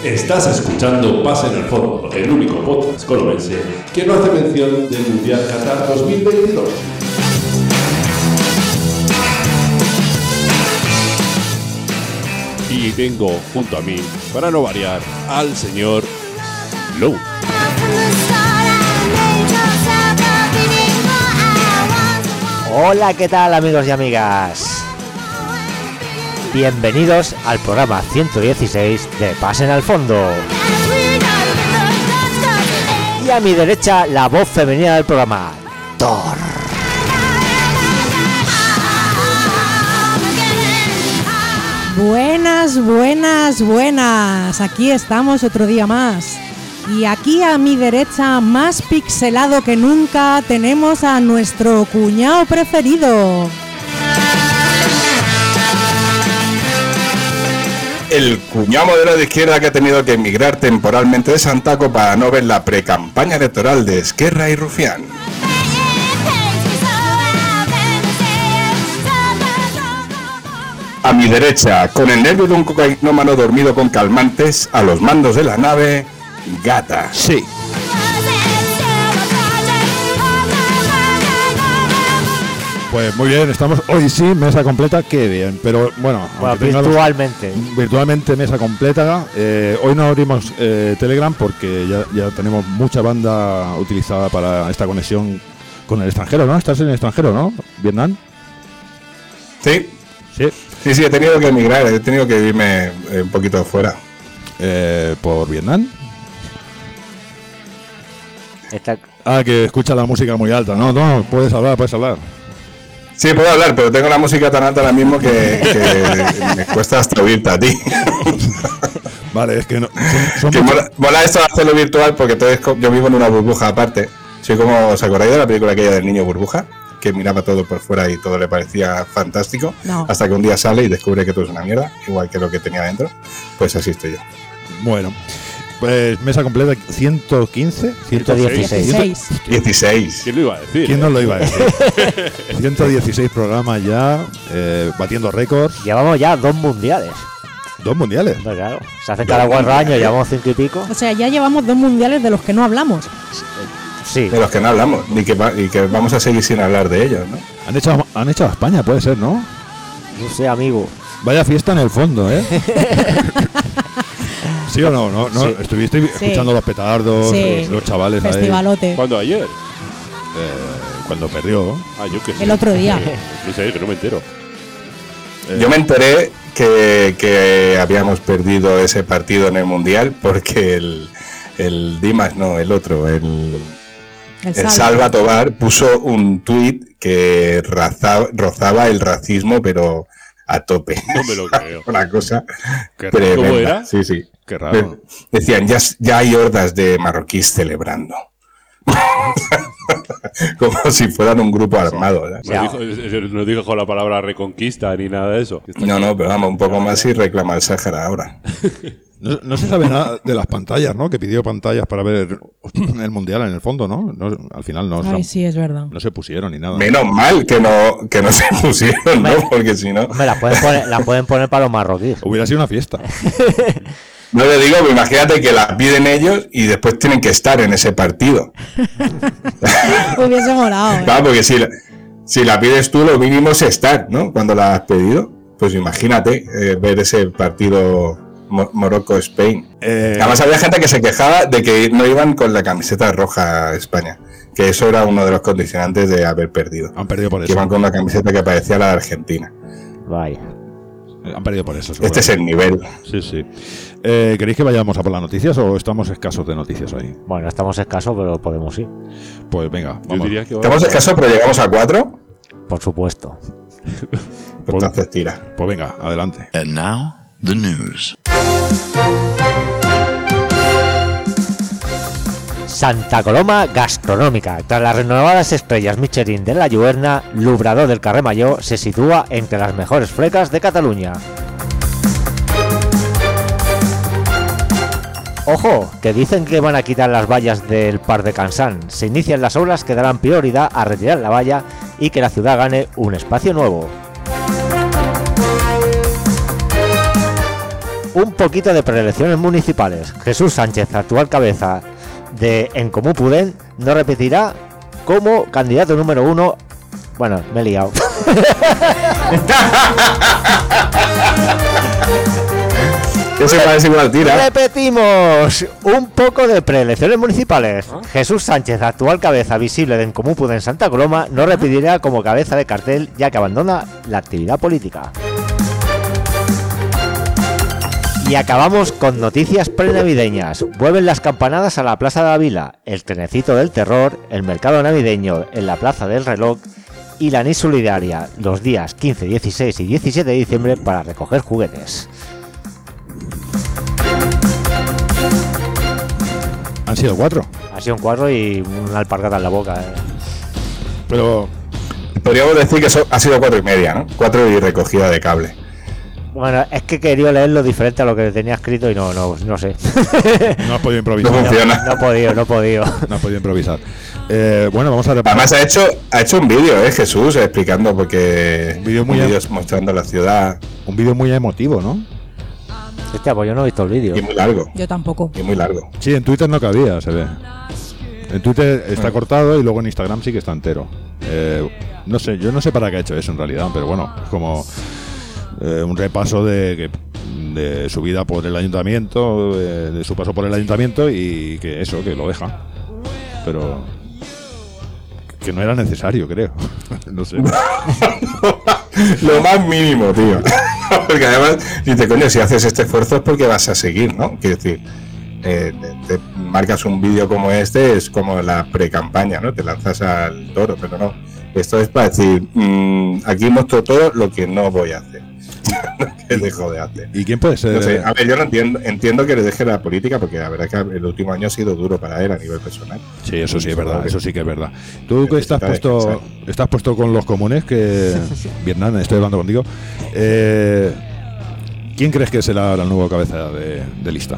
Estás escuchando Pase en el Fondo, el único podcast colomense que no hace mención del Mundial Qatar 2022. Y tengo junto a mí, para no variar, al señor Low. Hola, ¿qué tal, amigos y amigas? Bienvenidos al programa 116 de Pasen al Fondo. Y a mi derecha, la voz femenina del programa, Thor. Buenas, buenas, buenas. Aquí estamos otro día más. Y aquí a mi derecha, más pixelado que nunca, tenemos a nuestro cuñado preferido. El cuñado modelo de izquierda que ha tenido que emigrar temporalmente de Santaco para no ver la precampaña electoral de Esquerra y Rufián. A mi derecha, con el nervio de un cocainómano dormido con calmantes, a los mandos de la nave, Gata. Sí. Pues muy bien, estamos hoy sí, mesa completa, qué bien, pero bueno, virtualmente mesa completa. Hoy no abrimos Telegram porque ya tenemos mucha banda utilizada para esta conexión con el extranjero, ¿no? Estás en el extranjero, ¿no? ¿Vietnam? Sí. Sí. Sí, he tenido que emigrar, he tenido que irme un poquito fuera. ¿Por Vietnam? Esta... que escucha la música muy alta, ¿no? No, puedes hablar. Sí, puedo hablar, pero tengo la música tan alta ahora mismo que me cuesta hasta oírte a ti. Vale, es que no. Que mola esto de hacerlo virtual porque yo vivo en una burbuja aparte. Soy como, ¿os acordáis de la película aquella del niño burbuja? Que miraba todo por fuera y todo le parecía fantástico. No. Hasta que un día sale y descubre que todo es una mierda, igual que lo que tenía dentro. Pues así estoy yo. Bueno. Pues mesa completa 115, 116. ¿Quién lo iba a decir? ¿Quién no lo iba a decir? 116 programas ya, batiendo récords. Llevamos ya 2 mundiales. ¿2 mundiales? No, claro. Se hace cada 4 años, llevamos 5 y pico. O sea, ya llevamos 2 mundiales de los que no hablamos. Sí. De los que no hablamos, y que vamos a seguir sin hablar de ellos, ¿no? Han echado a España, puede ser, ¿no? No sé, amigo. Vaya fiesta en el fondo, ¿eh? ¿Sí o no? ¿No? Sí. Estuviste escuchando los petardos, sí. los chavales festivalote ahí. ¿Cuándo? ¿Ayer? Cuando perdió. Yo qué sé. El otro día. No sé, que no me entero. Yo me enteré que habíamos perdido ese partido en el Mundial porque el Dimas, no, el otro, el Salva Tobar puso un tuit que rozaba el racismo, pero a tope. No me lo creo. Una cosa tremenda. ¿Cómo era? Sí. Qué raro. Decían, ya hay hordas de marroquíes celebrando. Como si fueran un grupo armado, ¿verdad? No dijo con la palabra reconquista ni nada de eso. No, pero vamos, un poco más y reclama el Sáhara ahora. No se sabe nada de las pantallas, ¿no? Que pidió pantallas para ver el Mundial en el fondo, ¿no? Al final no. Ay, sí, es verdad. No se pusieron ni nada. Menos mal que no se pusieron, ¿no? Porque si no... La pueden poner para los marroquíes. Hubiera sido una fiesta. No le digo, imagínate que la piden ellos y después tienen que estar en ese partido. Hubiese molado, ¿eh? Claro, porque si la pides tú, lo mínimo es estar, ¿no? Cuando la has pedido. Pues imagínate ver ese partido Morocco-Spain. Además había gente que se quejaba de que no iban con la camiseta roja a España. Que eso era uno de los condicionantes de haber perdido. Han perdido por eso. Que iban con la camiseta que parecía la de Argentina. Vaya. Han perdido por eso. Este es el nivel. Sí. ¿Queréis que vayamos a por las noticias o estamos escasos de noticias ahí? Bueno, estamos escasos, pero podemos ir. Pues venga, vamos. Yo diría que Estamos escasos, pero llegamos a 4. Por supuesto. Entonces tira. Pues venga, adelante. And now, the news. Santa Coloma gastronómica. Tras las renovadas estrellas Michelin de la Lluerna, l'Obrador del Carrer Major se sitúa entre las mejores flecas de Cataluña. Ojo, que dicen que van a quitar las vallas del Parc de Cansan. Se inician las obras que darán prioridad a retirar la valla y que la ciudad gane un espacio nuevo. un poquito de preelecciones municipales. Jesús Sánchez, actual cabeza de En Comú Podem, no repetirá como candidato número 1. Bueno, me he liado. Ese parece igual tira. Repetimos, un poco de preelecciones municipales. Jesús Sánchez, actual cabeza visible de En Comú Podem Santa Coloma, no repetirá como cabeza de cartel, ya que abandona la actividad política. Y acabamos con noticias prenavideñas. Vuelven las campanadas a la Plaza de Ávila, el trenecito del terror, el mercado navideño en la Plaza del Reloj y la NIS solidaria los días 15, 16 y 17 de diciembre para recoger juguetes. Han sido 4. Ha sido un 4 y una alpargata en la boca. Pero Podríamos decir que eso ha sido 4,5, ¿no? 4 y recogida de cable. Bueno, es que quería leerlo diferente a lo que tenía escrito y no sé. no has podido improvisar. No funciona. No he podido. No has podido improvisar. Bueno, vamos a repasar. Además ha hecho un vídeo, Jesús, explicando porque Un vídeo muy vídeos mostrando la ciudad. Un vídeo muy emotivo, ¿no? Hostia, pues yo no he visto el vídeo. Y muy largo. Yo tampoco. Y muy largo. Sí, en Twitter no cabía, se ve. En Twitter está cortado y luego en Instagram sí que está entero. No sé, yo no sé para qué ha hecho eso en realidad, pero bueno, es como un repaso de su vida por el ayuntamiento, de su paso por el ayuntamiento y que eso, que lo deja. Pero que no era necesario, creo. No sé. Lo más mínimo, tío. Porque además, dice, coño, si haces este esfuerzo es porque vas a seguir, ¿no? Quiero decir, te marcas un vídeo como este, es como la pre-campaña, ¿no? Te lanzas al toro, pero no. Esto es para decir, aquí muestro todo lo que no voy a hacer. Que dejo de hacer. ¿Y quién puede ser? No sé, a ver, yo no entiendo que le deje la política, porque la verdad es que el último año ha sido duro para él a nivel personal. Sí, eso sí es verdad, eso sí que es verdad. Tú que estás puesto con los comunes, que Vietnam, estoy hablando contigo. ¿Quién crees que será la nueva cabeza de lista?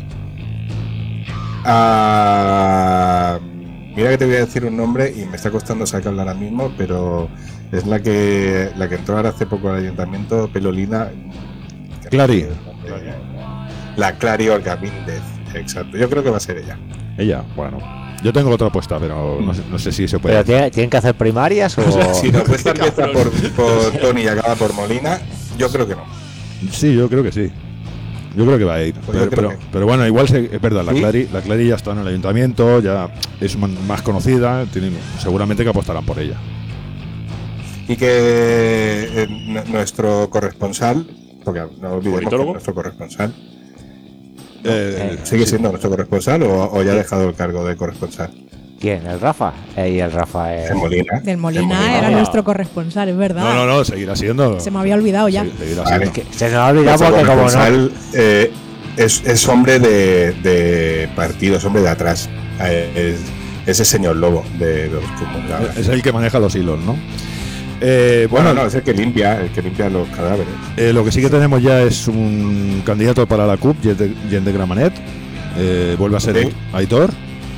Mira que te voy a decir un nombre y me está costando sacarlo ahora mismo, pero es la que entró ahora hace poco al ayuntamiento, Pelolina. Clary. La Clary Orgamíndez, exacto. Yo creo que va a ser ella. Ella, bueno. Yo tengo otra apuesta, pero no sé si se puede. ¿Pero tienen que hacer primarias o...? Si la apuesta empieza por Tony y acaba por Molina, yo creo que no. Sí, yo creo que sí. Yo creo que va a ir. Pues pero bueno, igual es verdad, ¿Sí? la Clary ya está en el ayuntamiento, ya es más conocida, seguramente que apostarán por ella. Y que nuestro corresponsal, porque no olvidemos que nuestro corresponsal sigue siendo nuestro corresponsal o ya ha dejado el cargo de corresponsal. ¿Quién? ¿El Rafa? Y el Rafa es... El Molina. Del Molina era nuestro corresponsal, es verdad. No, seguirá siendo. Se me había olvidado ya. Seguirá Vale. siendo. Se nos ha olvidado porque como no... Es hombre de partido, es hombre de atrás. Es el señor Lobo de los comunes. Es el que maneja los hilos, ¿no? Bueno, no, es el que limpia los cadáveres. Lo que sí que tenemos ya es un candidato para la CUP, Gent de Gramenet. Vuelve a ser Sí. Aitor.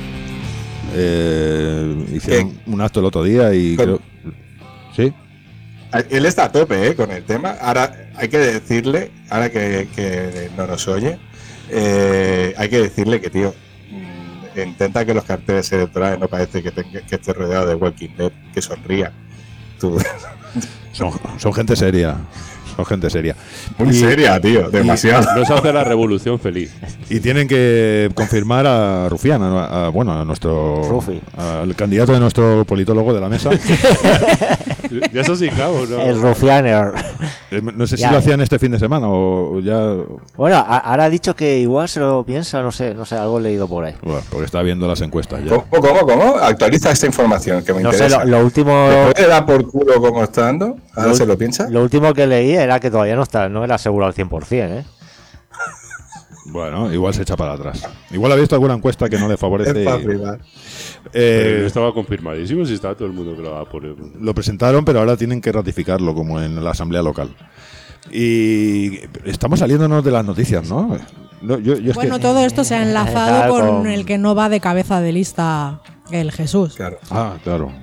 Hicieron un acto el otro día y creo... ¿Sí? Él está a tope con el tema. Ahora hay que decirle, ahora que no nos oye, hay que decirle que, tío, intenta que los carteles electorales no parece que esté rodeado de Walking Dead, que sonría. Tú. Son gente seria. Son gente seria. Muy seria, tío, demasiado. No se hace la revolución feliz. Y tienen que confirmar a Rufián, a nuestro... Rufi. Al candidato de nuestro politólogo de la mesa. Ya eso sí, claro, ¿no? El Rufianer. No sé si Ya. lo hacían este fin de semana o ya... Bueno, ahora ha dicho que igual se lo piensa, no sé, algo he leído por ahí. Bueno, porque está viendo las encuestas ya. ¿Cómo? Actualiza esta información que me No sé, interesa. lo último... ¿Le puede dar por culo cómo está dando? ¿Ahora se lo piensa? Lo último que leí era que todavía no era seguro al 100%, ¿eh? Bueno, igual se echa para atrás. Igual ha visto alguna encuesta que no le favorece. Es para privar. Pero estaba confirmadísimo si estaba todo el mundo que lo va a poner. Lo presentaron, pero ahora tienen que ratificarlo como en la asamblea local. Y estamos saliéndonos de las noticias, ¿no? Yo es Bueno, que... todo esto se ha enlazado Con- con el que no va de cabeza de lista, el Jesús. Claro. Ah, claro.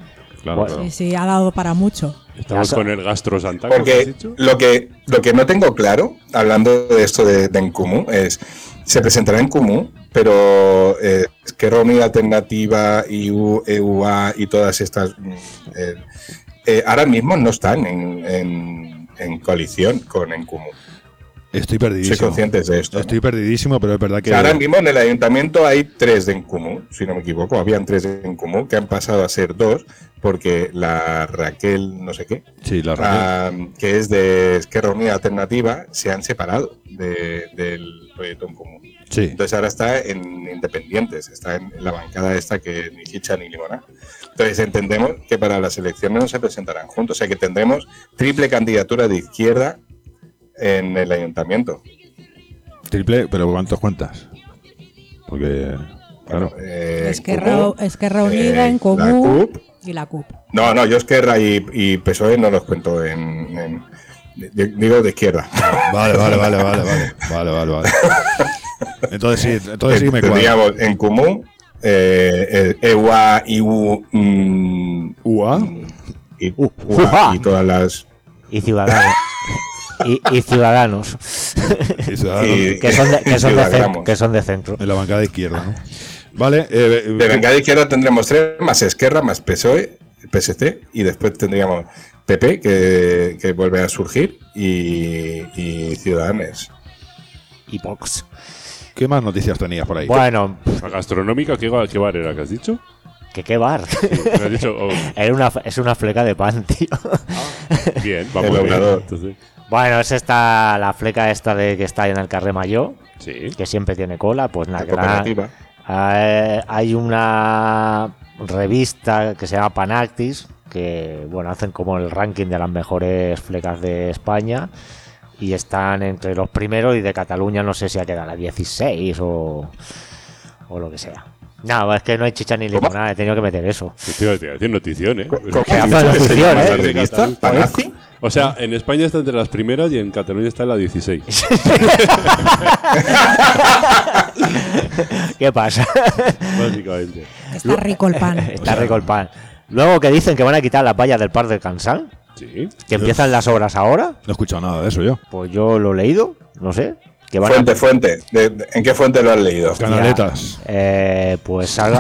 claro, Bueno, claro. Sí, ha dado para mucho. Estamos con el Gastro Santa, ¿qué has Porque dicho? lo que no tengo claro, hablando de esto de Nkumu, es, se presentará en Nkumu, pero Esquerra Unida Alternativa, IU, EUA y todas estas, ahora mismo no están en coalición con Nkumu. Estoy Soy perdidísimo. conscientes de esto, ¿no? Estoy perdidísimo, pero es verdad O que... sea, ahora mismo en el ayuntamiento hay 3 de Nkumu, si no me equivoco, habían 3 de Nkumu que han pasado a ser 2 porque la Raquel no sé qué, Sí, la Raquel. que es de Esquerra Unida Alternativa, se han separado del proyecto Nkumu. Sí. Entonces ahora está en Independientes, está en la bancada esta que ni chicha ni limona. Entonces entendemos que para las elecciones no se presentarán juntos, o sea que tendremos triple candidatura de izquierda en el ayuntamiento. Triple, pero ¿cuántos cuentas? Porque, claro. Esquerra Unida, en la Común CUP. y la CUP. No, yo Esquerra y PSOE no los cuento digo de izquierda. Vale. Entonces sí me cuadra. Tendríamos en común EUA, IU, ¿UA? y todas las... Y Ciudadanos. y Ciudadanos. Y Ciudadanos. Que son de centro. En la bancada de izquierda, ¿no? Vale. De bancada de izquierda tendremos 3, más Esquerra, más PSOE, PSC, y después tendríamos PP, que vuelve a surgir, y Ciudadanos. Y Vox. ¿Qué más noticias tenías por ahí? Bueno, ¿La gastronómica qué bar era que has dicho? que qué bar. Me has dicho, oh, Es una fleca de pan, tío. bien, vamos El bien. obrador. Entonces, Bueno, es la fleca esta de que está ahí en el Carrer Major, sí. que siempre tiene cola. Pues nada, La cooperativa. hay una revista que se llama Panactis, que bueno, hacen como el ranking de las mejores flecas de España y están entre los primeros, y de Cataluña no sé si ha quedado a 16 o lo que sea. No, es que no hay chicha ni limonada, he tenido que meter eso. Te iba a decir notición, ¿eh? Pedazo de notición, ¿La ¿eh? revista? ¿Panazi? O sea, en España está entre las primeras y en Cataluña está en la 16. ¿Qué pasa? Básicamente. Está rico el pan. Está rico el pan. Luego que dicen que van a quitar las vallas del Parc del Cansal, Sí. que empiezan las obras ahora, No he escuchado nada de eso yo. pues yo lo he leído, no sé. Que van Fuente. ¿En qué fuente lo has leído? Canaletas. pues algo.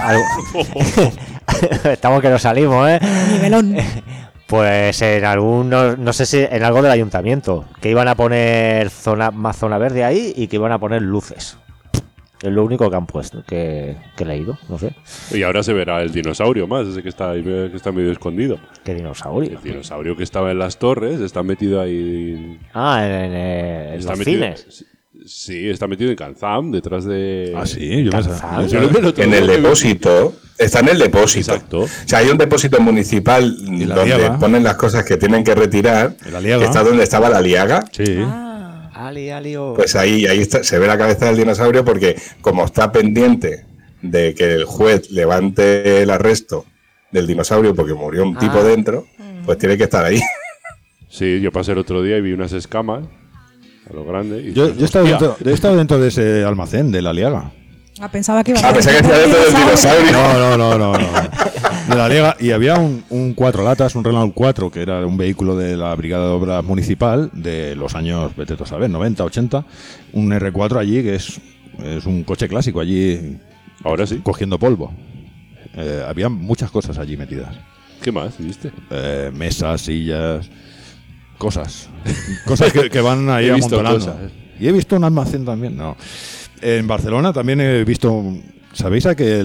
Estamos que nos salimos, ¿eh? Nivelón. Pues en algún, no sé si en algo del ayuntamiento, que iban a poner más zona verde ahí y que iban a poner luces. Es lo único que han puesto, que he leído, no sé. Y ahora se verá el dinosaurio más, ese que está ahí, que está medio escondido. ¿Qué dinosaurio? El dinosaurio que estaba en las torres está metido ahí. Ah, en Está los metido, cines. Sí, está metido en Calzam, detrás de. Ah, sí, yo Calzado. pensaba. Yo creo que lo En el tengo que- depósito. Está en el depósito. Exacto. O sea, hay un depósito municipal la donde Liaga. ponen las cosas que tienen que retirar. En la Liaga. Que está donde estaba la Liaga. Sí. Ali, Pues ahí está, se ve la cabeza del dinosaurio porque como está pendiente de que el juez levante el arresto del dinosaurio porque murió un tipo dentro, pues tiene que estar ahí. Sí, yo pasé el otro día y vi unas escamas a lo grande. Y Yo he estado hostia, dentro de ese almacén de la Liaga. Ah, pensaba que iba a Pensé que decía dentro del dinosaurio. No. De la Liaga. Y había un 4 latas, un Renault 4, que era un vehículo de la Brigada de Obras Municipal de los años, vete tú a saber, 90, 80. Un R4 allí, que es un coche clásico allí Ahora sí. cogiendo polvo. Había muchas cosas allí metidas. ¿Qué más viste? Mesas, sillas, cosas. Cosas que van ahí He visto amontonando. cosas. Y he visto un almacén también, no. En Barcelona también he visto. ¿Sabéis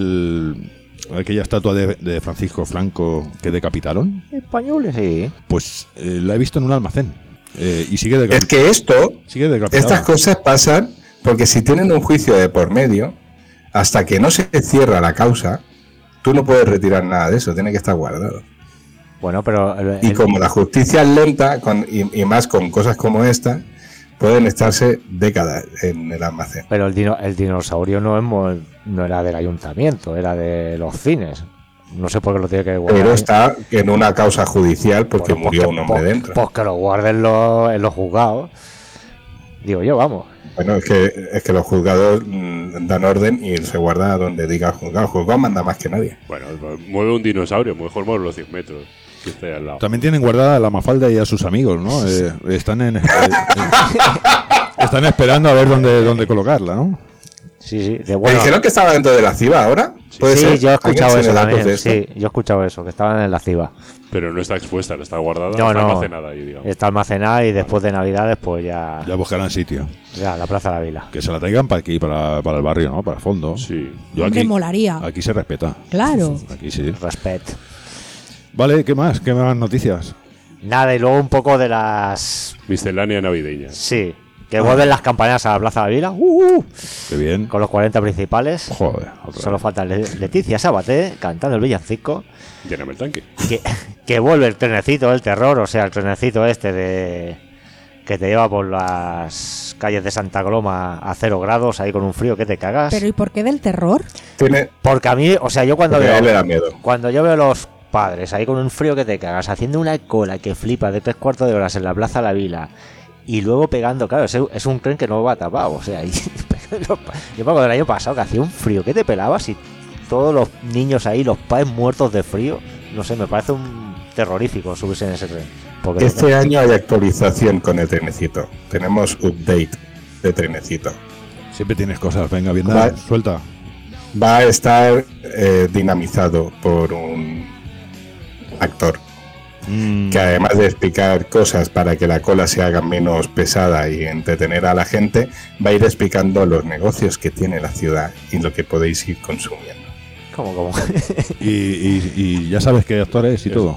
aquella estatua de Francisco Franco que decapitaron? españoles, sí. Pues la he visto en un almacén. Y sigue Es que sigue decapitada. estas cosas pasan porque si tienen un juicio de por medio, hasta que no se cierra la causa, tú no puedes retirar nada de eso, tiene que estar guardado. Bueno, pero Y como la justicia es lenta, y más con cosas como esta, pueden estarse décadas en el almacén. pero el dinosaurio no era del ayuntamiento, era de los cines. No sé por qué lo tiene que guardar. Pero está en una causa judicial porque Bueno, murió un hombre dentro. Pues que lo guarden en los juzgados. Digo yo, vamos. Bueno, es que los juzgados dan orden y se guarda donde diga el juzgado. El juzgado manda más que nadie. Bueno, mueve un dinosaurio, mejor mueve los 100 metros. Que está ahí al lado. También tienen guardada a la Mafalda y a sus amigos, ¿no? Están esperando a ver dónde colocarla, ¿no? Sí, ¿Me dijeron que estaba dentro de la CIVA ahora? ¿Puede ser? yo he escuchado eso también. de Sí, yo he escuchado eso, que estaban en la CIVA. Pero no está expuesta, no está guardada, No, está no. almacenada ahí, digamos. Está almacenada y después de Navidades, pues ya buscarán sitio. la Plaza de la Vila. Que se la traigan para aquí, para el barrio, ¿no? Para el fondo. Sí. Yo Hombre, molaría. Aquí se respeta. Claro. Aquí sí. Respect. Vale, ¿qué más? ¿Qué más noticias? Nada, y luego un poco de las... Miscelánea navideña. Sí, que vuelven las campanas a la Plaza de la Vila. Qué bien. Con los 40 principales. Joder. otra Solo vez. falta Leticia Sabaté cantando el villancico. Lléname el tanque. Que vuelve el trenecito del terror, o sea, el trenecito este que te lleva por las calles de Santa Coloma a 0 grados, ahí con un frío que te cagas. Pero ¿y por qué del terror? Porque a mí, o sea, yo cuando Porque a veo... él le da miedo. Cuando yo veo a los padres ahí con un frío que te cagas, haciendo una cola que flipa de 3/4 de horas en la Plaza de la Vila y luego pegando, claro, es un tren que no va tapado, o sea, yo me acuerdo del año pasado que hacía un frío que te pelabas y todos los niños ahí, los padres muertos de frío, no sé, me parece un terrorífico subirse en ese tren. Porque Este año hay actualización con el trenecito. Tenemos update de trenecito. Siempre tienes cosas. Venga, bien, Vale. suelta. Va a estar dinamizado por un actor que además de explicar cosas para que la cola se haga menos pesada y entretener a la gente, va a ir explicando los negocios que tiene la ciudad y lo que podéis ir consumiendo. ¿Cómo? Y ya sabes qué actor es y todo.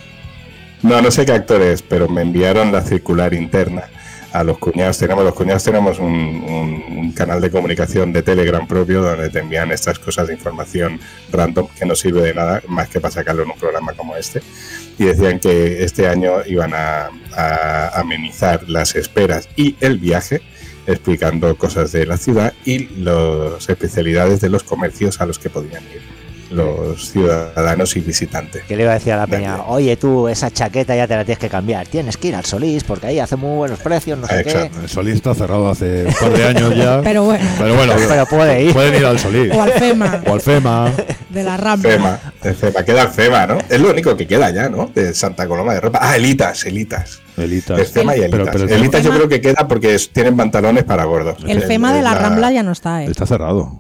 No sé qué actor es, pero me enviaron la circular interna a los cuñados. Tenemos un canal de comunicación de Telegram propio donde te envían estas cosas de información random que no sirve de nada más que para sacarlo en un programa como este. Y decían que este año iban a amenizar las esperas y el viaje, explicando cosas de la ciudad y las especialidades de los comercios a los que podían ir los ciudadanos y visitantes. ¿Qué le iba a decir a la peña? Oye, tú, esa chaqueta ya te la tienes que cambiar. Tienes que ir al Solís porque ahí hace muy buenos precios, no sé Exacto. El Solís está cerrado hace un par de años ya. Pero bueno. Pero puede ir. Pueden ir al Solís. O al FEMA. O al FEMA. De la Rambla. FEMA, queda el FEMA, ¿no? Es lo único que queda ya, ¿no? De Santa Coloma de Ropa. Ah, Elitas. Elitas. Es FEMA y Elitas. Pero el Elitas yo FEMA- creo que queda porque tienen pantalones para gordos. El FEMA de la Rambla ya no está, ¿eh? Está cerrado.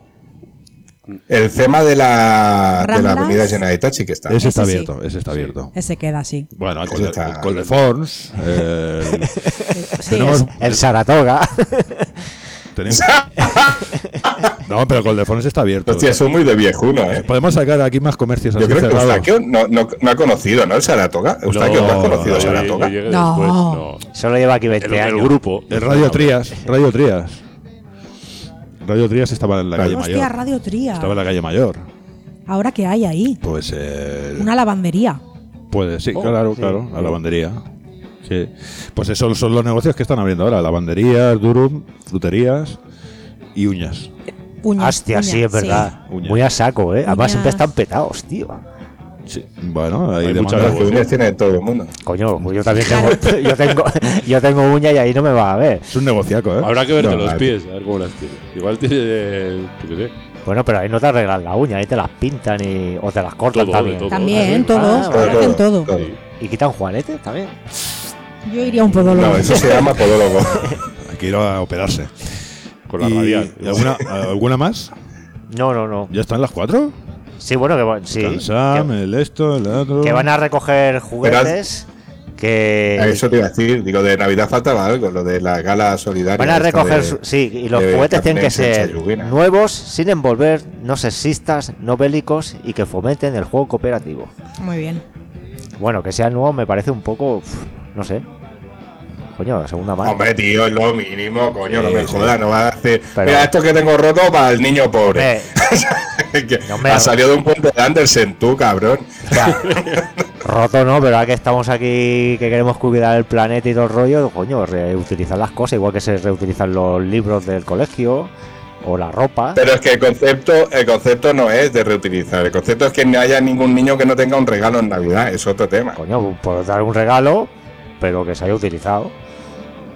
El FEMA de la ¿Ramblas? Avenida Generalitat sí que está. Ese está Ese sí. abierto. Ese está abierto. Ese queda así. Bueno, el Ese está- Coldefons. Sí, Tenemos- El Saratoga. tenemos- No, pero Coldefons está abierto. Hostia, son muy de viejuno, ¿eh? Podemos sacar aquí más comercios así Yo creo que cerrados. Eustaquio no ha conocido, ¿no? El Saratoga. Eustaquio, ¿no has conocido yo Saratoga? llegué No. después, no. Solo lleva aquí 20 El años. grupo. El Radio Trías. Radio Trías estaba en la calle Hostia, Mayor. Radio Tría. Estaba en la calle Mayor. ¿Ahora qué hay ahí? Pues Una lavandería. puede, sí, Oh, claro, sí. claro, la lavandería. Sí. Pues esos son los negocios que están abriendo ahora, lavanderías, durum, fruterías y uñas. Uñas. Hostia, uñas, sí, es verdad. Uñas. Muy a saco, ¿eh? Además Uñas. siempre están petados, tío. Sí. Bueno, hay Hay demanda. mucha Las que uñas tiene todo el mundo. Coño, pues yo también tengo, yo tengo uña y ahí no me va a ver. Es un negociaco, ¿eh? Habrá que verte No, los vale. pies, a ver cómo las tiene. Igual tiene, yo qué sé. Bueno, pero ahí no te arreglan la uña, ahí te las pintan o te las cortan Todo, también. todo. También, Ah, todo. vale. Ahora hacen todo. Sí. ¿Y quitan juanetes también? Yo iría a un podólogo. No, eso se llama podólogo. Hay que ir a operarse. Con la ¿Y radial. alguna más? No. ¿Ya están las 4? Sí, bueno, sí. El Sam, el esto, el otro. Que van a recoger juguetes. Que Eso te iba a decir. Digo, de Navidad faltaba algo, lo de la gala solidaria. van a esta recoger. de- Sí, y los de juguetes tienen que Capnés en ser Sayugina. nuevos, sin envolver, no sexistas, no bélicos y que fomenten el juego cooperativo. Muy bien. Bueno, que sean nuevos me parece un poco. No sé. Coño, segunda mano. Hombre, tío, es lo mínimo, coño, no Sí, me sí. jodas, no va a hacer. Pero- Mira, esto que tengo roto para el niño pobre. Que Hombre. ha salido de un puente de Andersen, tú, cabrón. O sea, roto no, pero ahora que estamos aquí, que queremos cuidar el planeta y todo el rollo, coño, reutilizar las cosas, igual que se reutilizan los libros del colegio o la ropa. Pero es que el concepto no es de reutilizar. El concepto es que no haya ningún niño que no tenga un regalo en Navidad. Es otro tema. Coño, por dar un regalo, pero que se haya utilizado.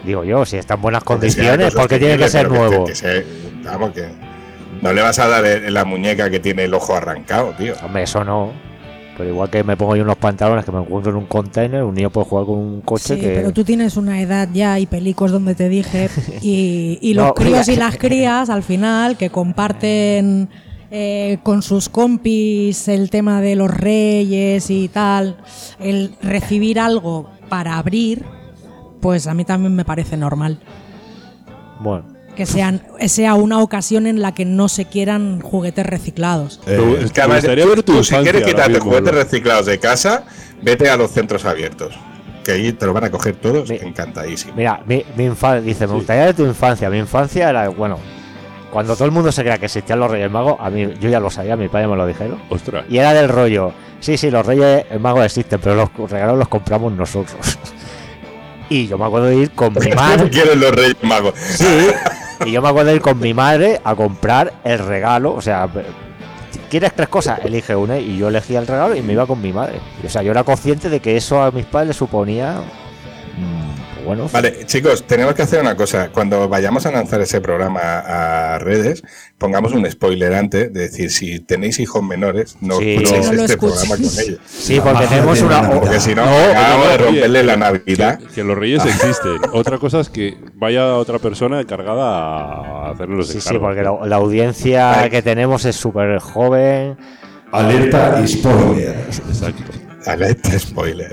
Digo yo, si está en buenas condiciones, ¿por qué tiene que ser nuevo? Vamos, que no le vas a dar la muñeca que tiene el ojo arrancado, tío. Hombre, eso no. Pero igual que me pongo yo unos pantalones que me encuentro en un container, un niño puede jugar con un coche sí, que... pero tú tienes una edad ya y pelicos donde te dije y los críos y las crías al final que comparten con sus compis el tema de los reyes y tal, el recibir algo para abrir, pues a mí también me parece normal. Bueno. Que sea una ocasión en la que no se quieran juguetes reciclados. Es que además, tú si quieres quitarte juguetes reciclados de casa, vete a los centros abiertos. Que ahí te lo van a coger todos, encantadísimo. Mira, mi infancia, dice, me gustaría de tu infancia. Mi infancia era, bueno, cuando todo el mundo se creía que existían los Reyes Magos, a mí, yo ya lo sabía, mi padre me lo dijeron. Ostras. Y era del rollo, sí, los Reyes Magos existen, pero los regalos los compramos nosotros. Y yo me acuerdo de ir con mi madre. ¿Tú quieres los Reyes Magos? Sí. Y yo me acuerdo de ir con mi madre a comprar el regalo. O sea, ¿quieres 3 cosas? Elige una. Y yo elegía el regalo y me iba con mi madre. O sea, yo era consciente de que eso a mis padres les suponía... bueno. Vale, chicos, tenemos que hacer una cosa. Cuando vayamos a lanzar ese programa a redes, pongamos un spoiler antes, de decir, si tenéis hijos menores, no escuchéis este programa con ellos. Sí, porque tenemos una... Porque si no, acabamos de romperle la Navidad. Que los reyes existen. Otra cosa es que vaya otra persona encargada a hacernos los encargos. Sí, porque la audiencia que tenemos es súper joven. Alerta y spoiler. Exacto. Alerta spoiler.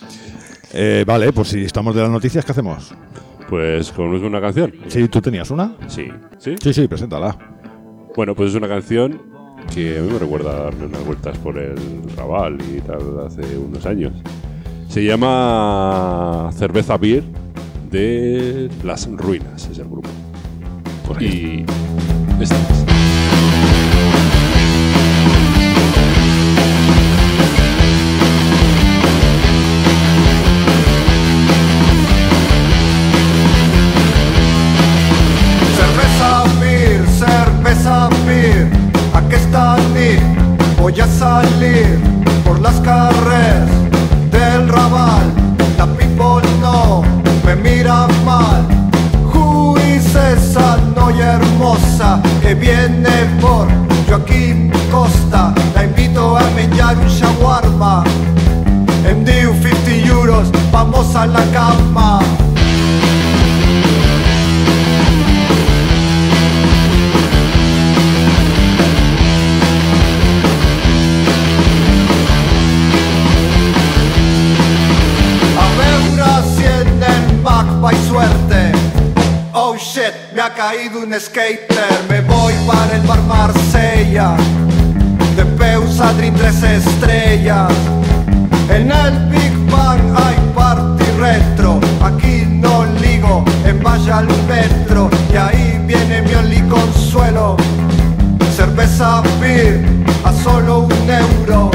Vale, pues si estamos de las noticias, ¿qué hacemos? Pues con una canción. Sí, ¿tú tenías una? Sí. Sí, preséntala. Bueno, pues es una canción que a mí me recuerda a darme unas vueltas por el Raval y tal hace unos años. Se llama Cerveza Beer de Las Ruinas, es el grupo. Y esta es. Cerveza beer, aquesta nit voy a salir por las carreras del Raval. La people no me mira mal. Who is esa noia hermosa que viene por Joaquín Costa? La invito a menjar un shawarma. Em diu 50 euros, vamos a la cama. Hay suerte. Oh shit, me ha caído un skater. Me voy para el bar Marsella. De peus a Dream 3 estrellas. En el Big Bang hay party retro. Aquí no ligo, en vaya al metro. Y ahí viene mi only consuelo. Cerveza beer a solo €1.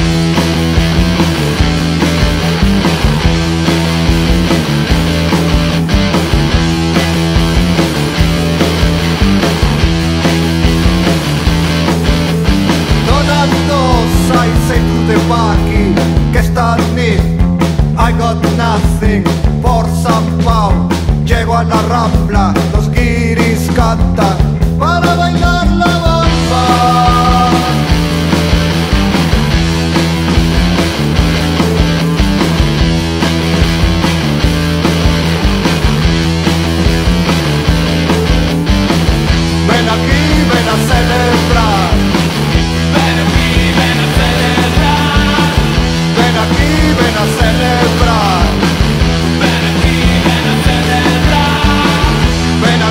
I say to the Baki, que esta nit I got nothing por San Pau. Llego a la Rambla, los guiris cantan para bailar la bamba. Ven aquí, ven a celebrar. Ven aquí, ven a celebrar. Ven aquí, ven a celebrar. Ven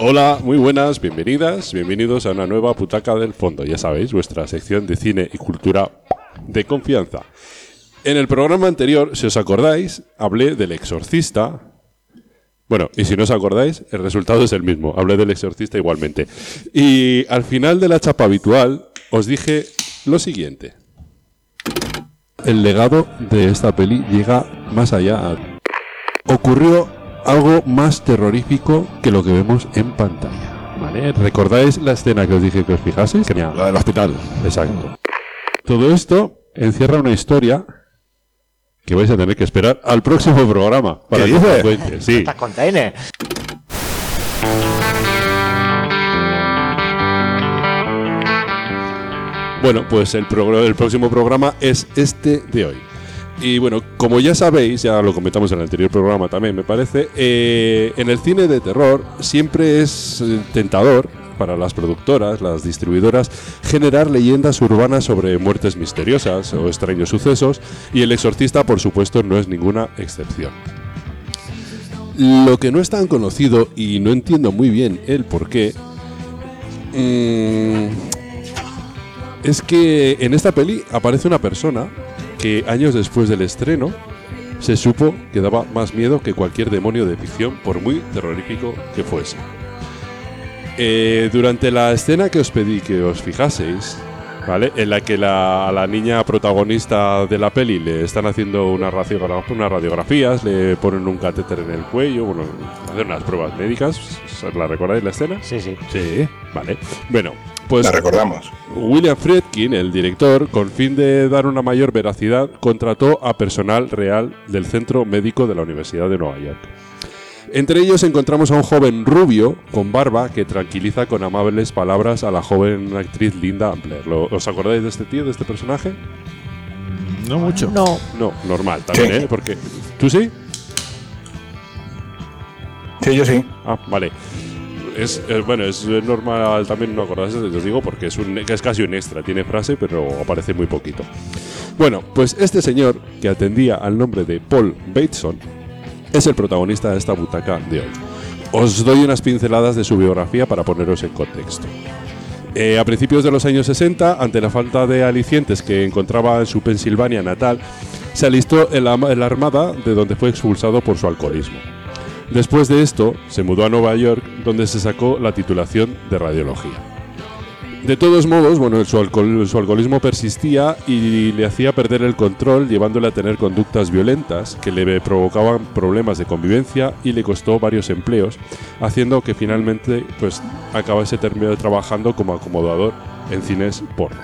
Hola, muy buenas, bienvenidas, bienvenidos a una nueva Butaca del Fondo. Ya sabéis, vuestra sección de cine y cultura de confianza. En el programa anterior, si os acordáis, hablé del Exorcista. Bueno, y si no os acordáis, el resultado es el mismo. Hablé del Exorcista igualmente. Y al final de la chapa habitual, os dije lo siguiente. El legado de esta peli llega más allá. Ocurrió algo más terrorífico que lo que vemos en pantalla. ¿Vale? ¿Recordáis la escena que os dije que os fijaseis? La del hospital. Exacto. Todo esto encierra una historia que vais a tener que esperar al próximo programa para que os lo cuente. Sí. Estás con TN. Bueno, pues el próximo programa es este de hoy. Y bueno, como ya sabéis, ya lo comentamos en el anterior programa también, me parece, en el cine de terror siempre es tentador para las productoras, las distribuidoras, generar leyendas urbanas sobre muertes misteriosas o extraños sucesos, y El Exorcista, por supuesto, no es ninguna excepción. Lo que no es tan conocido, y no entiendo muy bien el porqué, es que en esta peli aparece una persona que años después del estreno se supo que daba más miedo que cualquier demonio de ficción, por muy terrorífico que fuese. Durante la escena que os pedí que os fijaseis, ¿vale?, en la que a la niña protagonista de la peli le están haciendo unas radiografías, le ponen un catéter en el cuello, bueno, hacen unas pruebas médicas. ¿La recordáis la escena? Sí, sí. Sí, vale. Bueno, pues La recordamos. William Friedkin, el director, con fin de dar una mayor veracidad, contrató a personal real del Centro Médico de la Universidad de Nueva York. Entre ellos encontramos a un joven rubio con barba que tranquiliza con amables palabras a la joven actriz Linda Blair. ¿Os acordáis de este tío, de este personaje? No mucho. No. No, normal también, Sí. Porque ¿tú sí? Sí, yo sí. Ah, vale. Es normal también no acordarse, os digo, porque es casi un extra. Tiene frase, pero aparece muy poquito. Bueno, pues este señor, que atendía al nombre de Paul Bateson, es el protagonista de esta butaca de hoy. Os doy unas pinceladas de su biografía para poneros en contexto. A principios de los años 60, ante la falta de alicientes que encontraba en su Pensilvania natal, se alistó en la Armada, de donde fue expulsado por su alcoholismo. Después de esto, se mudó a Nueva York, donde se sacó la titulación de radiología. De todos modos, bueno, su alcoholismo persistía y le hacía perder el control, llevándole a tener conductas violentas que le provocaban problemas de convivencia y le costó varios empleos, haciendo que finalmente pues acabase trabajando como acomodador en cines porno.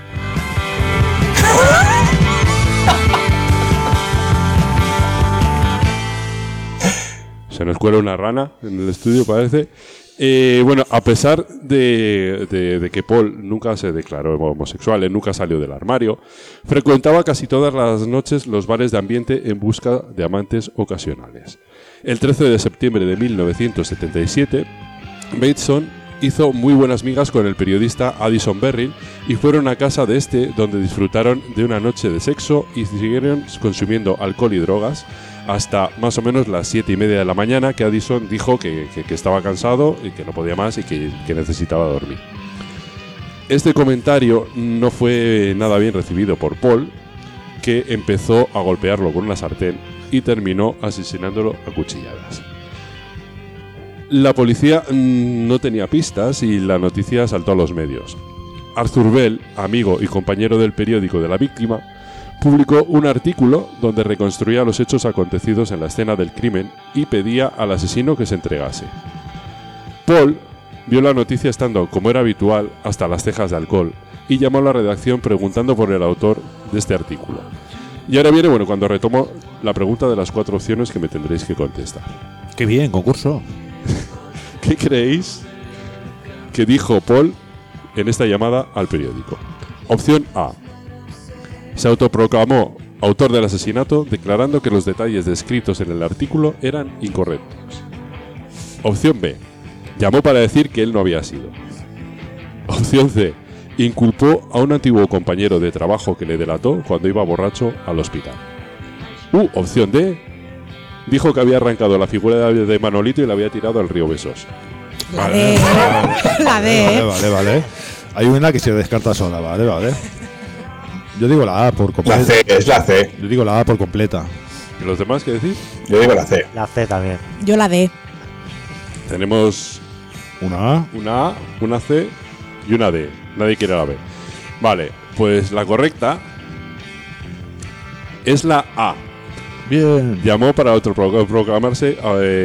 Se nos cuela una rana en el estudio, parece. Bueno, a pesar de que Paul nunca se declaró homosexual, nunca salió del armario, frecuentaba casi todas las noches los bares de ambiente en busca de amantes ocasionales. El 13 de septiembre de 1977, Bateson hizo muy buenas migas con el periodista Addison Berry y fueron a casa de este, donde disfrutaron de una noche de sexo y siguieron consumiendo alcohol y drogas hasta más o menos las 7:30 de la mañana, que Addison dijo que estaba cansado y que no podía más y que necesitaba dormir. Este comentario no fue nada bien recibido por Paul, que empezó a golpearlo con una sartén y terminó asesinándolo a cuchilladas. La policía no tenía pistas y la noticia saltó a los medios. Arthur Bell, amigo y compañero del periódico de la víctima, publicó un artículo donde reconstruía los hechos acontecidos en la escena del crimen y pedía al asesino que se entregase. Paul vio la noticia estando, como era habitual, hasta las cejas de alcohol y llamó a la redacción preguntando por el autor de este artículo. Y ahora viene, bueno, cuando retomo la pregunta de las 4 opciones que me tendréis que contestar. Qué bien, concurso. ¿Qué creéis que dijo Paul en esta llamada al periódico? Opción A. Se autoproclamó autor del asesinato, declarando que los detalles descritos en el artículo eran incorrectos. Opción B. Llamó para decir que él no había sido. Opción C. Inculpó a un antiguo compañero de trabajo que le delató cuando iba borracho al hospital. Opción D. Dijo que había arrancado la figura de Manolito y la había tirado al río Besós. La D. La D. Vale. Hay una que se descarta sola, vale. Yo digo la A por completa. La C, es la C. Yo digo la A por completa. ¿Y los demás qué decís? Yo digo la C. La C también. Yo la D. Tenemos Una A. una A, una C y una D. Nadie quiere la B. Vale, pues la correcta es la A. Bien. Llamó para proclamarse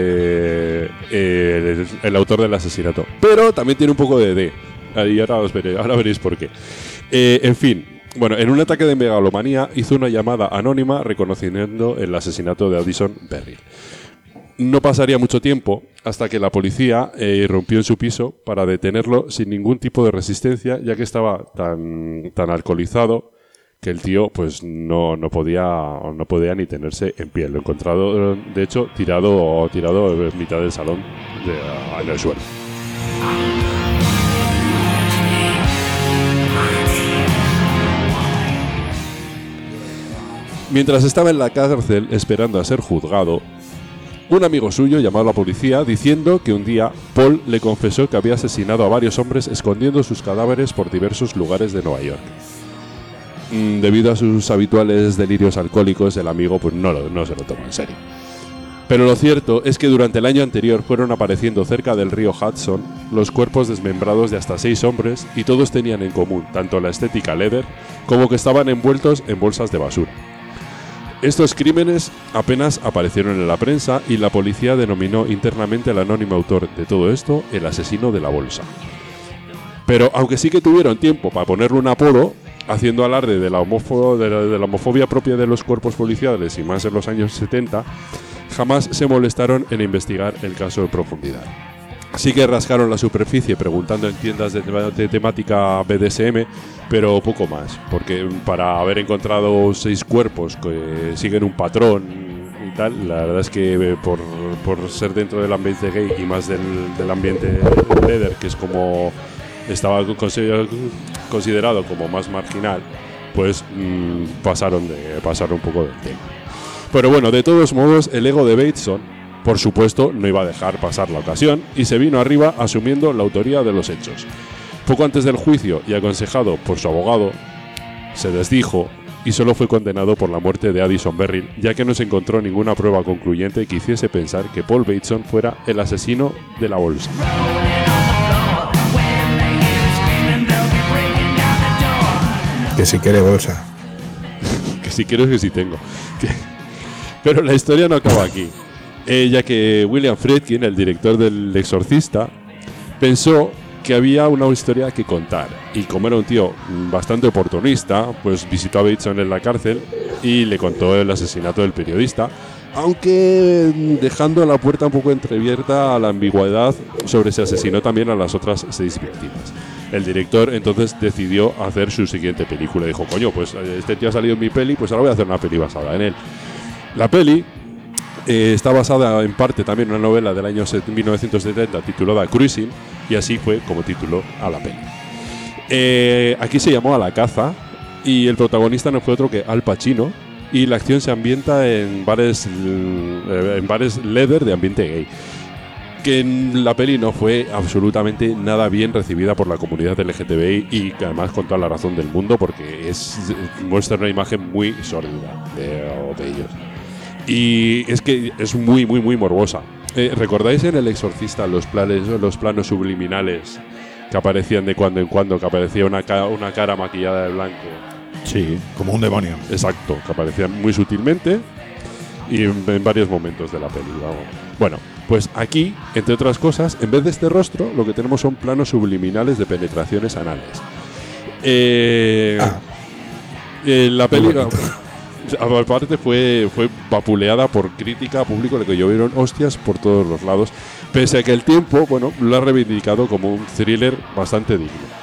el autor del asesinato. Pero también tiene un poco de D. Y ahora veréis por qué. En fin, bueno, en un ataque de megalomanía hizo una llamada anónima reconociendo el asesinato de Addison Berry. No pasaría mucho tiempo hasta que la policía irrumpió en su piso para detenerlo sin ningún tipo de resistencia, ya que estaba tan alcoholizado que el tío pues no podía ni tenerse en pie. Lo encontrado, de hecho, tirado en mitad del salón en el suelo. Mientras estaba en la cárcel esperando a ser juzgado, un amigo suyo llamó a la policía diciendo que un día Paul le confesó que había asesinado a varios hombres escondiendo sus cadáveres por diversos lugares de Nueva York. Debido a sus habituales delirios alcohólicos, el amigo pues no se lo tomó en serio. Pero lo cierto es que durante el año anterior fueron apareciendo cerca del río Hudson los cuerpos desmembrados de hasta 6 hombres y todos tenían en común tanto la estética leather como que estaban envueltos en bolsas de basura. Estos crímenes apenas aparecieron en la prensa y la policía denominó internamente al anónimo autor de todo esto el asesino de la bolsa. Pero aunque sí que tuvieron tiempo para ponerle un apodo, haciendo alarde de la homofobia propia de los cuerpos policiales y más en los años 70, jamás se molestaron en investigar el caso en profundidad. Sí que rascaron la superficie preguntando en tiendas de temática BDSM, pero poco más, porque para haber encontrado 6 cuerpos que siguen un patrón y tal, la verdad es que por ser dentro del ambiente gay y más del ambiente leather, que es como estaba considerado como más marginal, pues pasaron un poco del tema. Pero bueno, de todos modos, el ego de Bateson, por supuesto, no iba a dejar pasar la ocasión y se vino arriba asumiendo la autoría de los hechos. Poco antes del juicio y aconsejado por su abogado, se desdijo y solo fue condenado por la muerte de Addison Berry, ya que no se encontró ninguna prueba concluyente que hiciese pensar que Paul Bateson fuera el asesino de la bolsa. Que si quiere bolsa. Que si quiero es que si tengo. Pero la historia no acaba aquí. Ya que William Friedkin, el director del Exorcista, pensó que había una historia que contar. Y como era un tío bastante oportunista, pues visitó a Bateson en la cárcel y le contó el asesinato del periodista, aunque dejando la puerta un poco entreabierta a la ambigüedad sobre si asesinó también a las otras 6 víctimas. El director entonces decidió hacer su siguiente película. Dijo, coño, pues este tío ha salido en mi peli, pues ahora voy a hacer una peli basada en él. La peli está basada en parte también en una novela del año 1970 titulada Cruising, y así fue como tituló a la peli. Aquí se llamó A la caza y el protagonista no fue otro que Al Pacino, y la acción se ambienta en bares leather de ambiente gay. Que en la peli no fue absolutamente nada bien recibida por la comunidad LGTBI y que además con toda la razón del mundo, porque muestra una imagen muy sórdida de ellos. Y es que es muy, muy, muy morbosa. ¿Recordáis en El Exorcista los planos subliminales que aparecían de cuando en cuando, que aparecía una cara maquillada de blanco? Sí, como un demonio. Exacto, que aparecían muy sutilmente y en varios momentos de la peli. Bueno, pues aquí, entre otras cosas, en vez de este rostro, lo que tenemos son planos subliminales de penetraciones anales. La peli, aparte, fue vapuleada por crítica, público, le que llovieron hostias por todos los lados, pese a que el tiempo, bueno, lo ha reivindicado como un thriller bastante digno.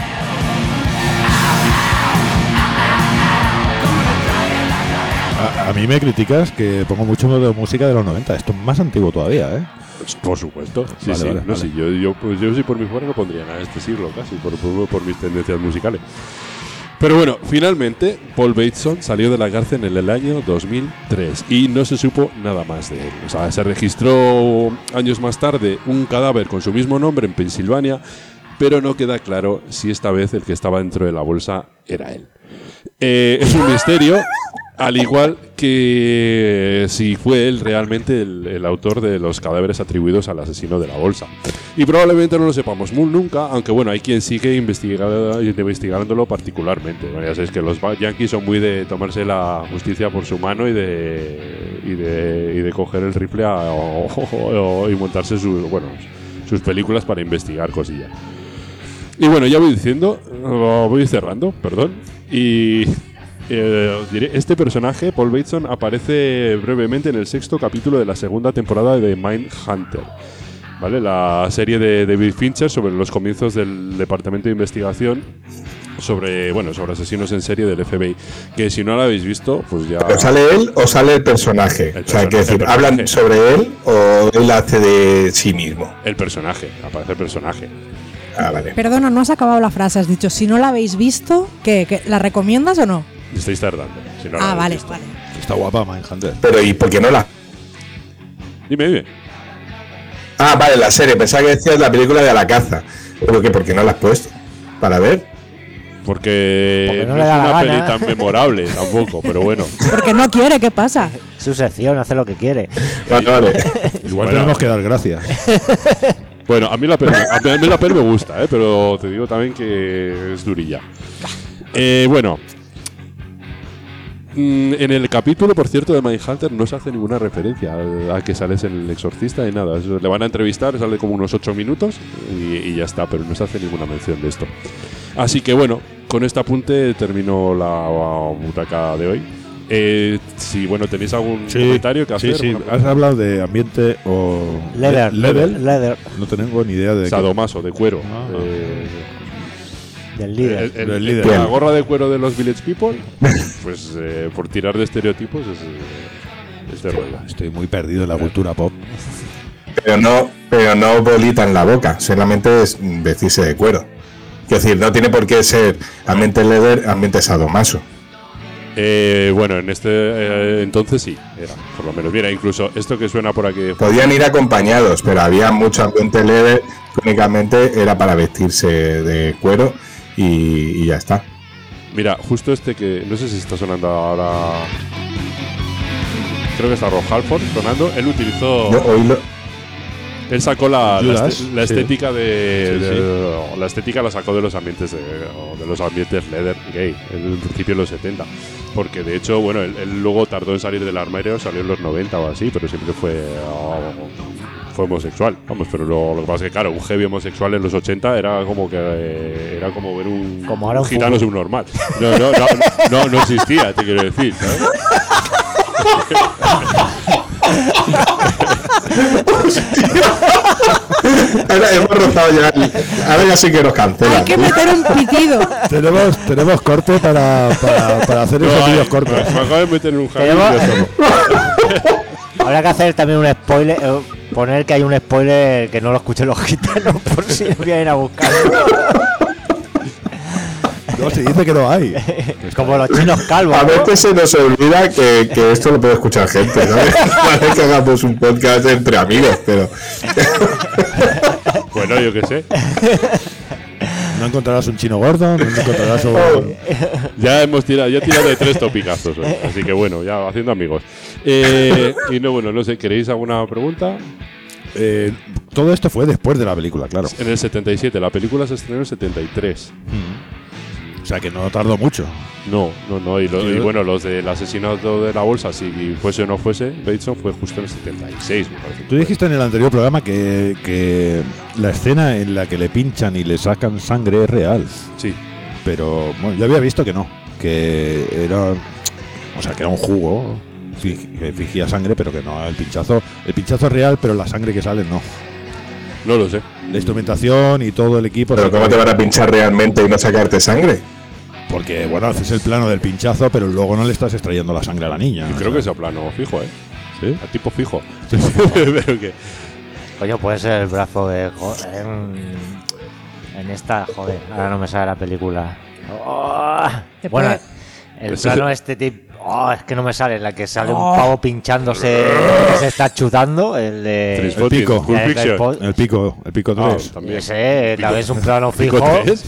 A mí me criticas que pongo mucho de música de los 90. Esto es más antiguo todavía, ¿eh? Por supuesto. Sí, vale, sí. Vale, no, vale. Sí, yo si por mi fuera no pondría nada de este siglo casi, por mis tendencias musicales. Pero bueno, finalmente Paul Bateson salió de la cárcel en el año 2003 y no se supo nada más de él. O sea, se registró años más tarde un cadáver con su mismo nombre en Pensilvania, pero no queda claro si esta vez el que estaba dentro de la bolsa era él. Es un misterio, al igual que si fue él realmente el autor de los cadáveres atribuidos al asesino de la bolsa. Y probablemente no lo sepamos nunca, aunque bueno, hay quien sigue investigándolo particularmente. Bueno, ya sabéis que los yankees son muy de tomarse la justicia por su mano y de coger el rifle y montarse sus películas para investigar cosillas. Y bueno, ya voy cerrando, perdón. Y os diré, este personaje, Paul Bateson, aparece brevemente en el 6º capítulo de la 2ª temporada de Mindhunter, ¿vale? La serie de David Fincher sobre los comienzos del departamento de investigación sobre asesinos en serie del FBI. Que si no lo habéis visto, pues ya. ¿Pero sale él o sale el personaje? O sea, quiero decir, ¿hablan sobre él o él hace de sí mismo? El personaje, aparece el personaje. Ah, vale. Perdona, no has acabado la frase. Has dicho, si no la habéis visto, ¿qué la recomiendas o no? Estáis tardando. Si no vale, visto. vale. Está guapa Mindhunter. Pero ¿y por qué no la? Dime. Ah, vale, la serie. Pensaba que decías la película de A la caza. ¿Pero qué? ¿Por qué no la has puesto? ¿Para ver? Porque no no le es da la una peli gana. tan memorable tampoco, pero bueno. Porque no quiere, ¿qué pasa? Su sección, hace lo que quiere. Vale. Igual tenemos que dar gracias. Bueno, a mí la peli me gusta, pero te digo también que es durilla. Bueno. En el capítulo, por cierto, de Mindhunter no se hace ninguna referencia a que sales en El Exorcista ni nada. Le van a entrevistar, sale como unos 8 minutos y ya está, pero no se hace ninguna mención de esto. Así que bueno, con este apunte termino la butaca de hoy. Si tenéis algún comentario que hacer. Sí. Has hablado de ambiente o Leather. No tengo ni idea de sadomaso, de cuero. Del líder. El líder. La gorra de cuero de los Village People, pues por tirar de estereotipos es de rollo. Estoy muy perdido en la cultura pop. Pero no bolita en la boca, solamente es vestirse de cuero. Es decir, no tiene por qué ser ambiente leather, ambiente sadomaso. En este entonces sí, era, por lo menos. Mira, incluso esto que suena por aquí. Podían ir acompañados, pero había mucho ambiente leather que únicamente era para vestirse de cuero y ya está. Mira, justo este que no sé si está sonando ahora. Creo que está Rob Halford sonando. Él utilizó. No, oílo. Él sacó la estética sí. la estética la sacó de los ambientes de los ambientes leather gay en el principio de los 70, porque de hecho él luego tardó en salir del armario, salió en los 90 o así, pero siempre fue homosexual, pero lo que pasa es que claro, un heavy homosexual en los 80 era como ver un gitano subnormal. No existía, te quiero decir, ¿sabes? Ahora hemos rozado ya. Ahora ya sí que nos cancelan. Hay que meter un pitido. Tenemos corte para hacer esos vídeos cortos. Me acabo de meter en un jardín Tenemos- de solo. Habrá que hacer también un spoiler. Poner que hay un spoiler que no lo escuchen los gitanos por si no vienen a buscarlo. No, se dice que no hay. Como los chinos calvos. A ¿no? veces se nos olvida que esto lo puede escuchar gente, ¿sabes? Parece que hagamos un podcast entre amigos, pero. Bueno, yo qué sé. No encontrarás un chino gordo, no encontrarás un... Ya he tirado de 3 topicazos hoy, así que bueno, ya haciendo amigos. Y no sé, ¿queréis alguna pregunta? Todo esto fue después de la película, claro. En el 77, la película se estrenó en el 73. O sea que no tardó mucho. No. Y los del asesinato de la bolsa, si fuese o no fuese, Bateson fue justo en el 76, me parece. Tú dijiste en el anterior programa que la escena en la que le pinchan y le sacan sangre es real. Sí. Pero bueno, yo había visto que no. Que era. O sea, que era un jugo. Que fingía sangre, pero que no. El pinchazo es real, pero la sangre que sale no. No lo sé. La instrumentación y todo el equipo. ¿Pero cómo te van a pinchar realmente y no sacarte sangre? Porque, bueno, haces el plano del pinchazo, pero luego no le estás extrayendo la sangre a la niña. Yo creo que es a plano fijo, ¿eh? ¿Sí? A tipo fijo. Pero que. Coño, puede ser el brazo de. En esta, joder, ahora no me sale la película. Oh. Bueno, puede- el Eso plano es- este tipo... es que no me sale, en la que sale un pavo pinchándose, que se está chutando, el de... Trainspotting, pico. Pulp el Fiction. Pulp- El pico 3. También. Ese, también es un plano ¿Pico fijo. 3?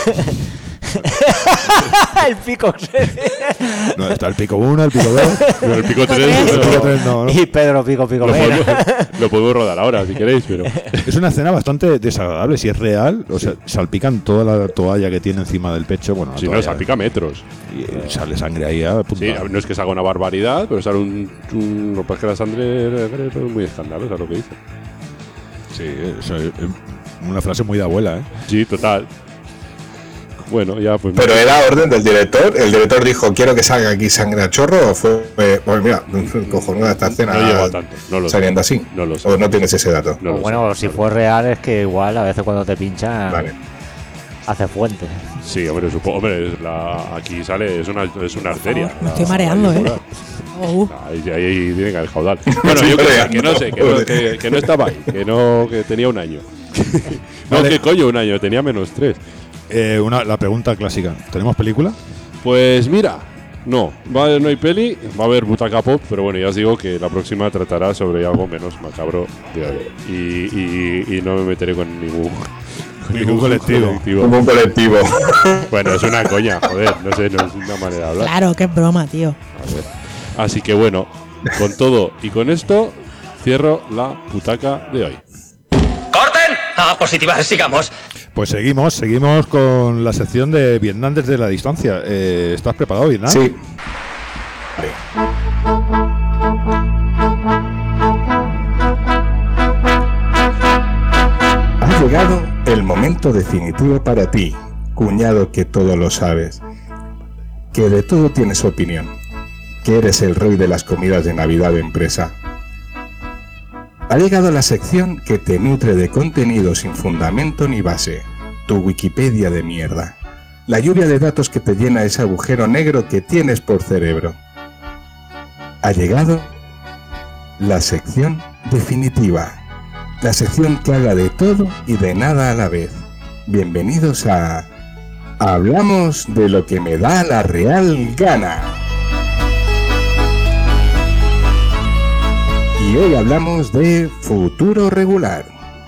El pico. No, está el pico 1, el pico 2. No, el Pico 3 El pico 3 no, ¿no? Y Pedro Pico lo Mena. podemos rodar ahora, si queréis, pero... Es una escena bastante desagradable, si es real. O sea, salpican toda la toalla que tiene encima del pecho. Bueno, la Si no, toalla, salpica metros. y sale sangre ahí a punta. Sí, no es que se haga una barbaridad, pero sale un... Lo que pasa es que la sangre es muy escandalosa lo que dice. Sí, eso es una frase muy de abuela, ¿eh? Sí, total. Bueno, ya pues... Pero era orden del director. El director dijo, quiero que salga aquí sangre a chorro. O fue, pues mira, cojonuda esta escena. No llegó a tanto, no lo sé. saliendo así. No lo sé. O no tienes ese dato. No lo sé. Bueno, si fue real es que igual a veces cuando te pinchan Vale. hace fuente. Sí, hombre, supongo... Hombre, aquí sale... Es una arteria. Me estoy mareando, ¿eh? Oh, Ahí tiene que haber caudal. Bueno, yo que no sé, que no estaba ahí, que tenía un año. No, Vale. que coño, un año, tenía -3. La pregunta clásica. ¿Tenemos película? Pues mira, no hay peli, va a haber Butaca Pop, pero bueno, ya os digo que la próxima tratará sobre algo menos macabro de hoy. Y no me meteré con ningún colectivo. Como un colectivo. Bueno, es una coña, joder, no sé, no es una manera de hablar. claro, qué broma, tío. A ver. Así que bueno, con todo y con esto, cierro la butaca de hoy. ¡Corten! ¡Ah, positivas! Sigamos. Pues seguimos con la sección de Vietnam desde la distancia. ¿Estás preparado, Vietnam? Sí. Ha llegado el momento definitivo para ti, cuñado que todo lo sabes, que de todo tienes opinión, que eres el rey de las comidas de Navidad de empresa. Ha llegado la sección que te nutre de contenido sin fundamento ni base, tu Wikipedia de mierda. La lluvia de datos que te llena ese agujero negro que tienes por cerebro. Ha llegado la sección definitiva. La sección que habla de todo y de nada a la vez. Bienvenidos a... Hablamos de lo que me da la real gana. Y hoy hablamos de futuro regular.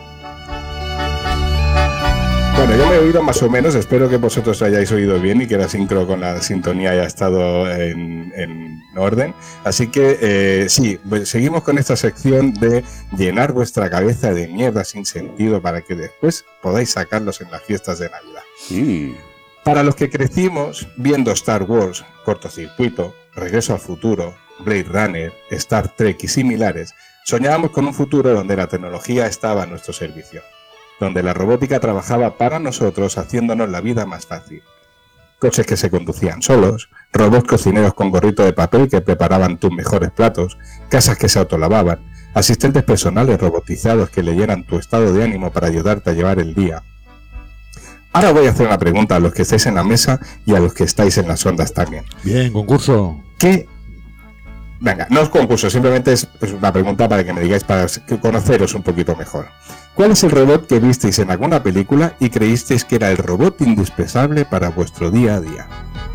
Bueno, yo me he oído más o menos, espero que vosotros hayáis oído bien y que la sincro con la sintonía haya estado en orden. Así que sí, pues seguimos con esta sección de llenar vuestra cabeza de mierda sin sentido para que después podáis sacarlos en las fiestas de Navidad. Para los que crecimos viendo Star Wars, Cortocircuito, Regreso al Futuro, Blade Runner, Star Trek y similares, soñábamos con un futuro donde la tecnología estaba a nuestro servicio, donde la robótica trabajaba para nosotros haciéndonos la vida más fácil. Coches que se conducían solos, robots cocineros con gorrito de papel que preparaban tus mejores platos, casas que se autolavaban, asistentes personales robotizados que leyeran tu estado de ánimo para ayudarte a llevar el día. Ahora voy a hacer una pregunta a los que estáis en la mesa y a los que estáis en las ondas también. Bien, concurso. ¿Qué? Venga, no es concurso, simplemente es una pregunta para que me digáis, para conoceros un poquito mejor. ¿Cuál es el robot que visteis en alguna película y creísteis que era el robot indispensable para vuestro día a día?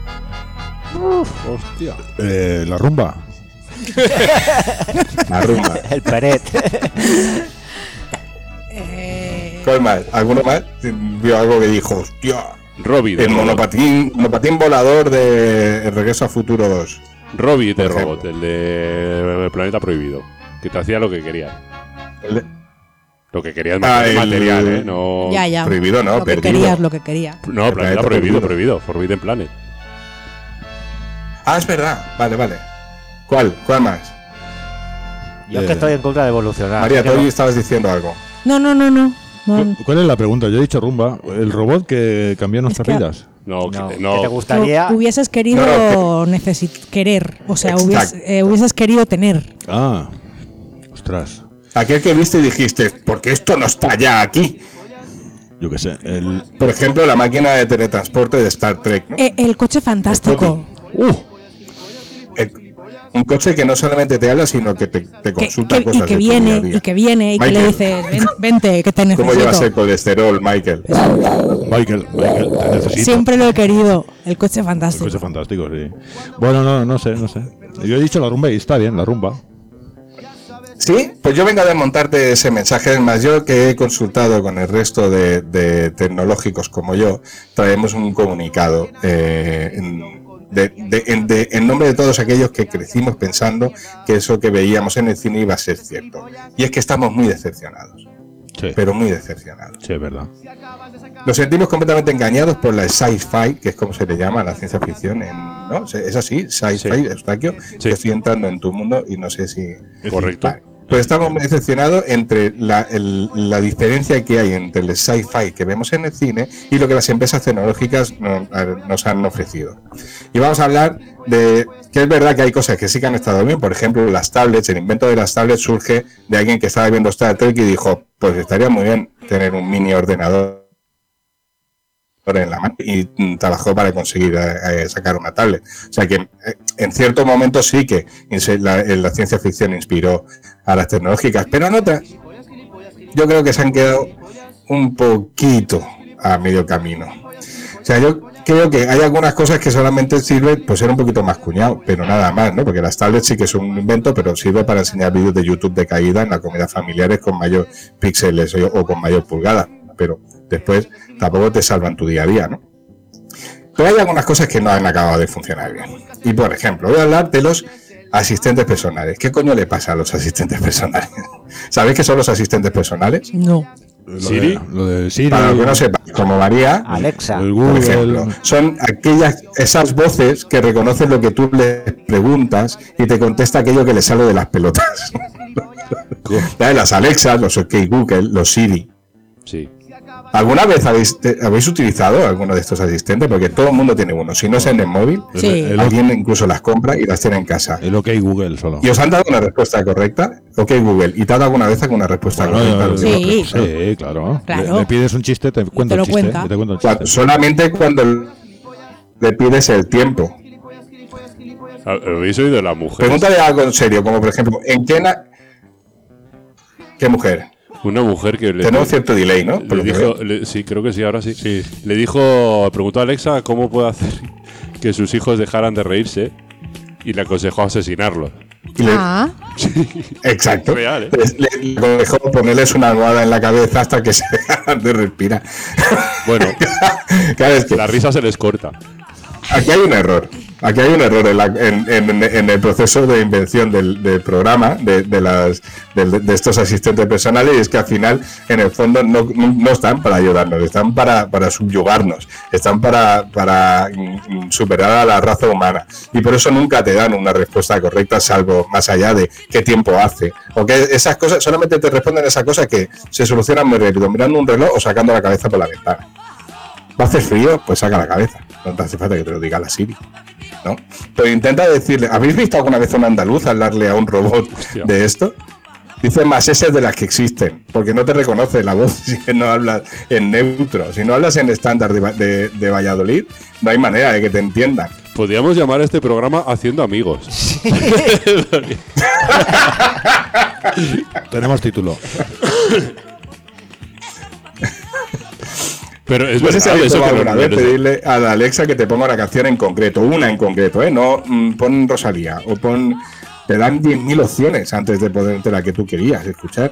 Hostia. La rumba. La rumba. El Peret. ¿Cuál más? ¿Alguno más? Vio algo que dijo, hostia. Robbie de El monopatín volador de Regreso a Futuro 2. Robbie de Por Robot, el de Planeta Prohibido, que te hacía lo que querías. Lo que querías Ah, el- material, ¿eh? No, Ya. Prohibido, no, Lo que perdido. querías, lo que querías. no El Planeta Planeta Prohibido, Forbidden Planet. Ah, es verdad. Vale. ¿Cuál más? Yo es que estoy en contra de evolucionar. María, Es que tú no- hoy estabas diciendo algo. No. ¿Cuál es la pregunta? Yo he dicho rumba. ¿El robot que cambió nuestras que- vidas? No, No, que- ¿qué no. te gustaría? Hubieses querido No, querer, o sea, Exacto. hubieses querido tener. Ah, ostras. Aquel que viste y dijiste, porque esto no está ya aquí. Yo qué sé. Por ejemplo, la máquina de teletransporte de Star Trek, ¿no? El coche fantástico. El- Un coche que no solamente te habla, sino que te consulta cosas. Y que viene, y que le dice, vente, que te necesito. ¿Cómo llevas el colesterol, Michael? Michael, te necesito. Siempre lo he querido. El coche fantástico. El coche fantástico, sí. Bueno, no sé. Yo he dicho la rumba y está bien, la rumba. Sí, pues yo vengo a desmontarte ese mensaje. Es más, yo que he consultado con el resto de tecnológicos como yo, traemos un comunicado en nombre de todos aquellos que crecimos pensando que eso que veíamos en el cine iba a ser cierto. Y es que estamos muy decepcionados. Sí. Pero muy decepcionados. Sí, es verdad. Nos sentimos completamente engañados por la sci-fi, que es como se le llama a la ciencia ficción. ¿No? ¿Es así? Sci-fi, sí. Eustaquio. Sí. Estoy entrando en tu mundo y no sé si... Correcto. Vale. Pues estamos muy decepcionados entre la diferencia que hay entre el sci-fi que vemos en el cine y lo que las empresas tecnológicas nos han ofrecido. Y vamos a hablar de que es verdad que hay cosas que sí que han estado bien. Por ejemplo, las tablets. El invento de las tablets surge de alguien que estaba viendo Star Trek y dijo, pues estaría muy bien tener un mini ordenador en la mano, y trabajó para conseguir sacar una tablet. O sea que en cierto momento sí que la ciencia ficción inspiró a las tecnológicas, pero en otras yo creo que se han quedado un poquito a medio camino. O sea, yo creo que hay algunas cosas que solamente sirven pues ser un poquito más cuñado, pero nada más, ¿no? Porque las tablets sí que son un invento, pero sirve para enseñar vídeos de YouTube de caída en las comidas familiares con mayor píxeles o con mayor pulgada, pero después tampoco te salvan tu día a día, ¿no? Pero hay algunas cosas que no han acabado de funcionar bien. Y por ejemplo, voy a hablar de los asistentes personales. ¿Qué coño le pasa a los asistentes personales? ¿Sabéis qué son los asistentes personales? No. ¿Siri? Lo de Siri. Para lo que no sepa, como María, Alexa, el Google, por ejemplo, son esas voces que reconocen lo que tú le preguntas y te contesta aquello que le sale de las pelotas. Las Alexas, los OK Google, los Siri. Sí. ¿Alguna vez habéis utilizado alguno de estos asistentes? Porque todo el mundo tiene uno. Si no es en el móvil, sí. Alguien incluso las compra y las tiene en casa. El OK Google solo. ¿Y os han dado una respuesta correcta? OK Google. ¿Y te ha dado alguna vez alguna respuesta correcta? Sí, claro. Le pides un chiste, te cuenta un chiste. Te cuenta un chiste. Solamente cuando le pides el tiempo. ¿Habéis oído de la mujer? Pregúntale algo en serio, como por ejemplo, ¿en qué mujer? Una mujer que tenemos cierto delay, ¿no? Sí, creo que sí, ahora sí. Le preguntó a Alexa cómo puede hacer que sus hijos dejaran de reírse y le aconsejó asesinarlos. Exacto. Real, ¿eh? Le aconsejó ponerles una almohada en la cabeza hasta que se dejaran de respirar. Bueno, claro, es que la risa se les corta. Aquí hay un error. Aquí hay un error en el proceso de invención del programa, de estos asistentes personales, y es que al final, en el fondo, no están para ayudarnos, están para subyugarnos, están para superar a la raza humana. Y por eso nunca te dan una respuesta correcta, salvo más allá de qué tiempo hace. O que esas cosas, solamente te responden esas cosas que se solucionan muy rápido, mirando un reloj o sacando la cabeza por la ventana. ¿Va a hacer frío? Pues saca la cabeza. No te hace falta que te lo diga la Siri, ¿no? Pero intenta decirle, ¿habéis visto alguna vez a un andaluz hablarle a un robot de esto? Dice más S de las que existen, porque no te reconoce la voz si no hablas en neutro. Si no hablas en estándar de Valladolid, no hay manera de que te entiendan. Podríamos llamar a este programa Haciendo Amigos. Sí. Tenemos título. Pero es no sé si habéis probado alguna vez pedirle a la Alexa que te ponga una canción en concreto, una en concreto, ¿eh? No pon Rosalía o pon... Te dan 10.000 opciones antes de ponerte la que tú querías escuchar.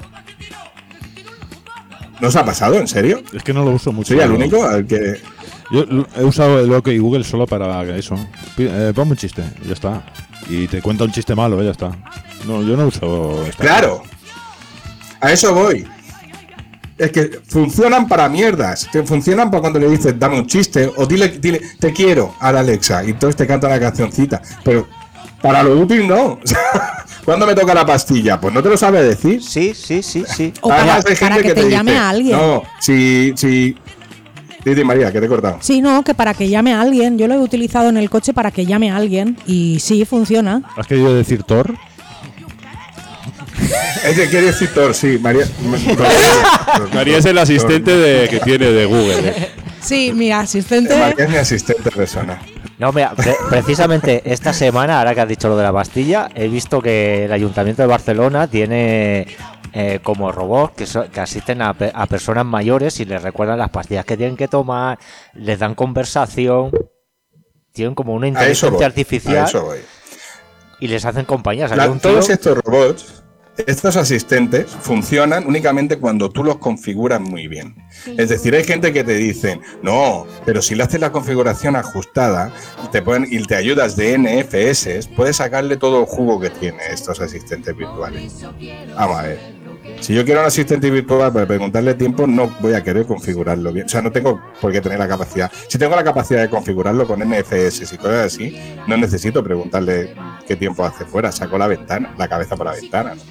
¿No os ha pasado? ¿En serio? Es que no lo uso mucho. ¿Soy el único al que...? Yo he usado el OK Google solo para eso. Ponme un chiste, ya está. Y te cuenta un chiste malo, ya está. No, yo no uso... ¡Claro! A eso voy. Es que funcionan para mierdas. Que funcionan para cuando le dices dame un chiste o dile te quiero a la Alexa y entonces te canta la cancioncita. Pero para lo útil no. ¿Cuándo me toca la pastilla? Pues no te lo sabe decir. Sí. O para que te llame a alguien. No, sí. Didi María, que te he cortado. Sí, no, que para que llame a alguien. Yo lo he utilizado en el coche para que llame a alguien y sí, funciona. ¿Has querido decir Thor? Es que quiere decir Thor, sí, María. María es el asistente que tiene de Google. Sí, mi asistente. María es mi asistente personal. No, mira, precisamente esta semana, ahora que has dicho lo de la pastilla, he visto que el Ayuntamiento de Barcelona tiene como robots que asisten a personas mayores y les recuerdan las pastillas que tienen que tomar, les dan conversación, tienen como una inteligencia artificial y les hacen compañía. O sea, todos estos robots, estos asistentes, funcionan únicamente cuando tú los configuras muy bien. Es decir, hay gente que te dice, no, pero si le haces la configuración ajustada y te ayudas de NFS, puedes sacarle todo el jugo que tiene estos asistentes virtuales. Vamos a ver. Si yo quiero un asistente virtual para preguntarle tiempo, no voy a querer configurarlo bien. O sea, no tengo por qué tener la capacidad. Si tengo la capacidad de configurarlo con NFS y cosas así, no necesito preguntarle qué tiempo hace fuera. Saco la cabeza por la ventana, ¿no?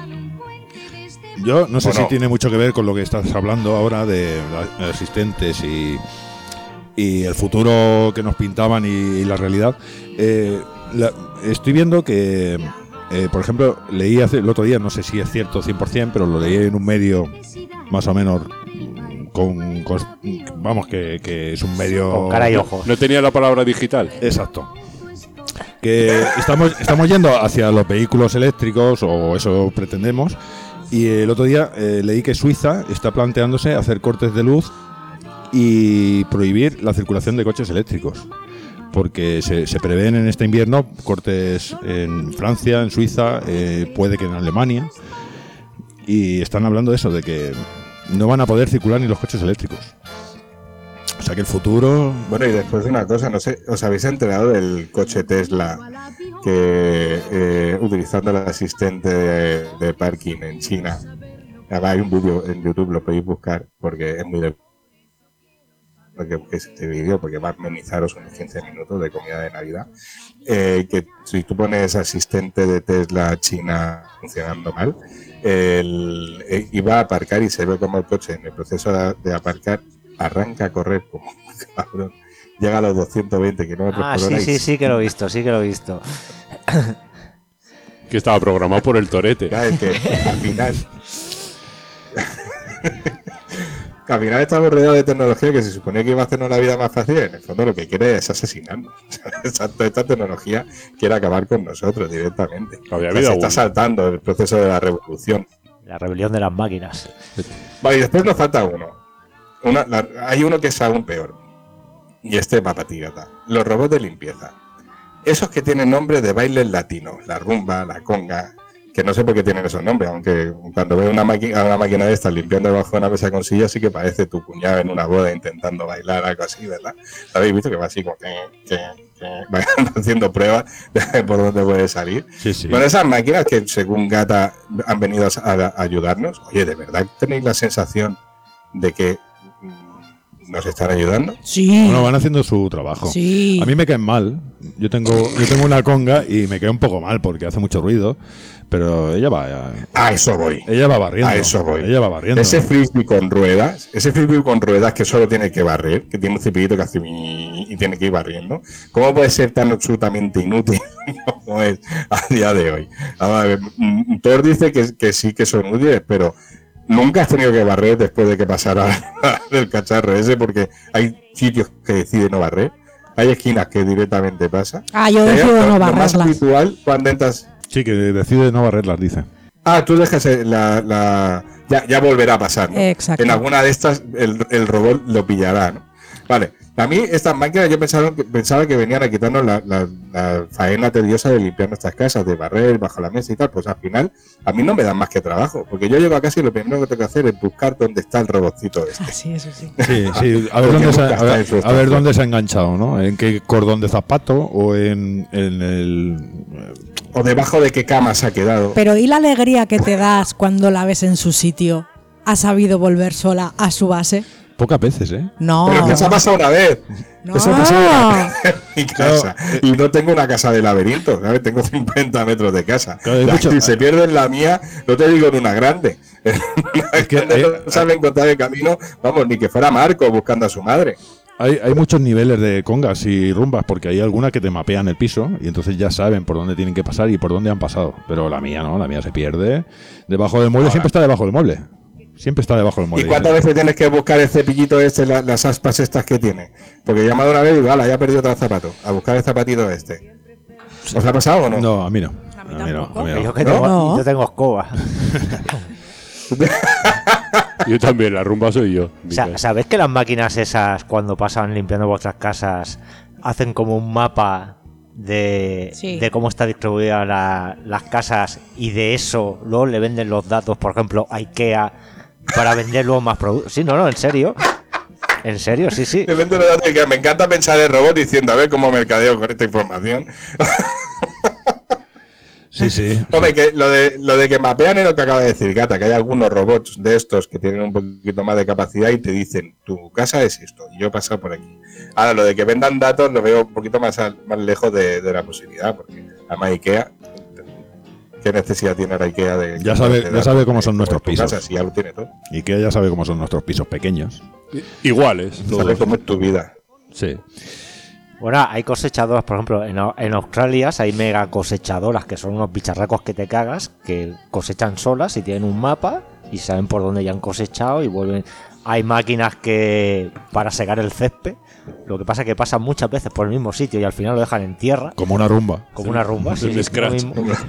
Yo no sé si tiene mucho que ver con lo que estás hablando ahora de asistentes y el futuro que nos pintaban y la realidad. Estoy viendo que, por ejemplo, leí el otro día, no sé si es cierto 100%, pero lo leí en un medio más o menos vamos, que es un medio... Con cara y ojos. No tenía la palabra digital. Exacto. Que estamos yendo hacia los vehículos eléctricos, o eso pretendemos. Y el otro día leí que Suiza está planteándose hacer cortes de luz y prohibir la circulación de coches eléctricos, porque se prevén en este invierno cortes en Francia, en Suiza, puede que en Alemania, y están hablando de eso, de que no van a poder circular ni los coches eléctricos. O sea que el futuro... Bueno, y después de una cosa, no sé, ¿os habéis enterado del coche Tesla que utilizando el asistente de parking en China? Además hay un vídeo en YouTube, lo podéis buscar porque es muy porque busquéis este vídeo, porque va a amenizaros unos 15 minutos de comida de Navidad. Que si tú pones asistente de Tesla China funcionando mal, iba a aparcar y se ve como el coche en el proceso de aparcar arranca a correr como cabrón. Llega a los 220 kilómetros por hora. Sí que lo he visto. Que estaba programado por el torete. Claro, que al final estamos rodeados de tecnología que se suponía que iba a hacernos la vida más fácil. En el fondo lo que quiere es asesinarnos. Esta tecnología quiere acabar con nosotros directamente. Se está saltando el proceso de la revolución. La rebelión de las máquinas. Vale, y después nos falta uno. Hay uno que es aún peor. Y este va para ti, gata. Los robots de limpieza. Esos que tienen nombres de bailes latinos. La rumba, la conga. Que no sé por qué tienen esos nombres. Aunque cuando veo una máquina de estas limpiando debajo de una mesa con silla, sí que parece tu cuñado en una boda intentando bailar, algo así, ¿verdad? ¿Lo habéis visto? Que va así como que van haciendo pruebas de por dónde puede salir. Sí. Bueno, esas máquinas que según Gata han venido a ayudarnos. Oye, ¿de verdad tenéis la sensación de que nos están ayudando? Sí. Bueno, van haciendo su trabajo. Sí. A mí me caen mal. Yo tengo una conga y me cae un poco mal porque hace mucho ruido, pero ella va... A eso voy. Ella va barriendo. A eso voy. Ella va barriendo. Ese frisbee con ruedas que solo tiene que barrer, que tiene un cepillito que hace y tiene que ir barriendo. ¿Cómo puede ser tan absolutamente inútil como es a día de hoy? A ver, Thor dice que sí que son útiles, pero nunca has tenido que barrer después de que pasara el cacharro ese, porque hay sitios que deciden no barrer, hay esquinas que directamente pasa. Yo decido no Lo barrerlas. más habitual cuando entras... Sí, que decide no barrerlas, dice. Tú dejas ya volverá a pasar, ¿no? Exacto. En alguna de estas el robot lo pillará, ¿no? Vale. A mí estas máquinas yo pensaba que venían a quitarnos la faena tediosa de limpiar nuestras casas, de barrer bajo la mesa y tal. Pues al final a mí no me dan más que trabajo, porque yo llego a casa y lo primero que tengo que hacer es buscar dónde está el robotcito este. Sí, eso sí. Sí, a ver dónde se ha enganchado, ¿no? En qué cordón de zapato o en el... O debajo de qué cama se ha quedado. Pero ¿y la alegría que te das cuando la ves en su sitio? ¿Ha sabido volver sola a su base? Pocas veces, ¿eh? No. Pero que se ha pasado una vez. No. Eso ha pasado una vez en mi casa. Y no tengo una casa de laberinto, ¿sabes? Tengo 50 metros de casa. Claro, si se pierde en la mía, no te digo en una grande. Es que no sabe encontrar el camino, vamos, ni que fuera Marco buscando a su madre. Hay muchos niveles de congas y rumbas, porque hay algunas que te mapean el piso y entonces ya saben por dónde tienen que pasar y por dónde han pasado. Pero la mía no, la mía se pierde debajo del mueble, siempre está debajo del mueble. Siempre está debajo del ¿Y molde. cuántas veces tienes que buscar el cepillito las aspas estas que tiene? Porque he llamado una vez y digo, ya he perdido otro zapato. A buscar el zapatito este. ¿Os ha pasado o no? No, a mí no. A mí tampoco. Yo que tengo, yo tengo escoba. Yo también, la rumba soy yo. O sea, ¿sabéis que las máquinas esas, cuando pasan limpiando vuestras casas, hacen como un mapa de cómo está distribuida las casas, y de eso luego le venden los datos, por ejemplo, a IKEA, para vender luego más productos? Sí, no, en serio. En serio, sí. Le vendo los datos y me encanta pensar el robot diciendo, a ver cómo mercadeo con esta información. Sí. Hombre, que lo de que mapean es lo que acaba de decir Gata, que hay algunos robots de estos que tienen un poquito más de capacidad y te dicen, tu casa es esto, y yo he pasado por aquí. Ahora, lo de que vendan datos lo veo un poquito más lejos de la posibilidad, porque además IKEA, ¿qué necesidad tiene la IKEA de... Ya sabe cómo son nuestros pisos. Casa, si ya lo tiene todo. IKEA ya sabe cómo son nuestros pisos pequeños. Iguales. Sabe cómo es tu vida. Sí. Bueno, hay cosechadoras, por ejemplo, en Australia hay mega cosechadoras que son unos bicharracos que te cagas, que cosechan solas y tienen un mapa y saben por dónde ya han cosechado y vuelven. Hay máquinas que para secar el césped, lo que pasa es que pasan muchas veces por el mismo sitio y al final lo dejan en tierra. Como una rumba. Como una rumba, sí. Un scratch.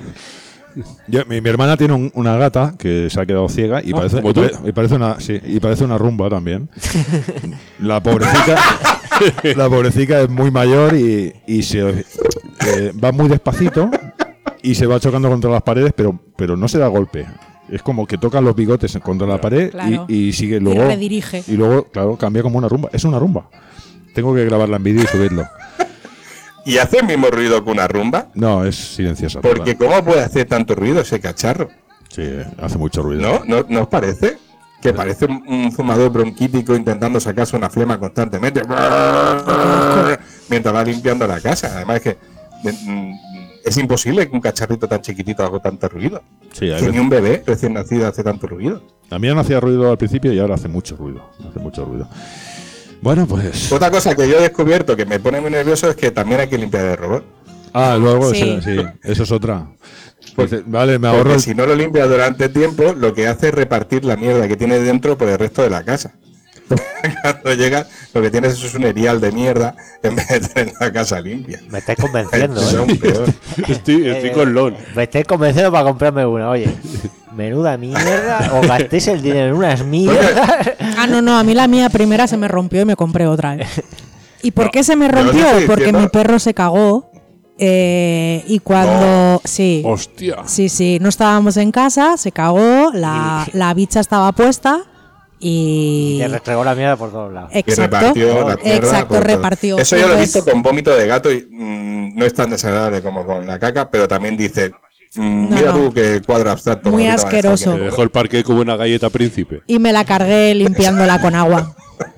Mi hermana tiene una gata que se ha quedado ciega y parece una rumba también. La pobrecita es muy mayor y va muy despacito y se va chocando contra las paredes, pero no se da golpe. Es como que toca los bigotes contra la pared, claro. y sigue luego. Y redirige. Y luego, claro, cambia como una rumba. Es una rumba. Tengo que grabarla en vídeo y subirlo. ¿Y hace el mismo ruido que una rumba? No, es silenciosa. Porque ¿cómo puede hacer tanto ruido ese cacharro? Sí, hace mucho ruido. ¿No os parece? Que parece un fumador bronquítico intentando sacarse una flema constantemente mientras va limpiando la casa. Además es que es imposible que un cacharrito tan chiquitito haga tanto ruido. Sí, que ni un bebé recién nacido hace tanto ruido. A mí no hacía ruido al principio y ahora hace mucho ruido. Bueno, pues... Otra cosa que yo he descubierto que me pone muy nervioso es que también hay que limpiar el robot. Luego, Sí. sí, eso es otra. Pues, vale, me ahorro... Porque si no lo limpia durante tiempo, lo que hace es repartir la mierda que tiene dentro por el resto de la casa. Cuando llega, lo que tienes es un erial de mierda en vez de tener la casa limpia. Me estáis convenciendo, Es aún peor. Estoy con Lon. Me estáis convenciendo para comprarme una, oye. Menuda mierda, o gastéis el dinero en unas mierdas. No, a mí la mía primera se me rompió y me compré otra. ¿Y por qué se me rompió? Porque mi perro se cagó. Y cuando... Sí. Hostia. Sí, no estábamos en casa, se cagó, la bicha estaba puesta y... Te restregó la mierda por todos lados. Exacto. Y repartió la mierda Exacto, por todo. repartió. Eso yo lo he Entonces- visto con vómito de gato y no es tan desagradable como con la caca, pero también dice, mira tú qué cuadro abstracto. Muy bonito va a estar asqueroso. Me dejó el parque como una galleta príncipe. Y me la cargué limpiándola con agua.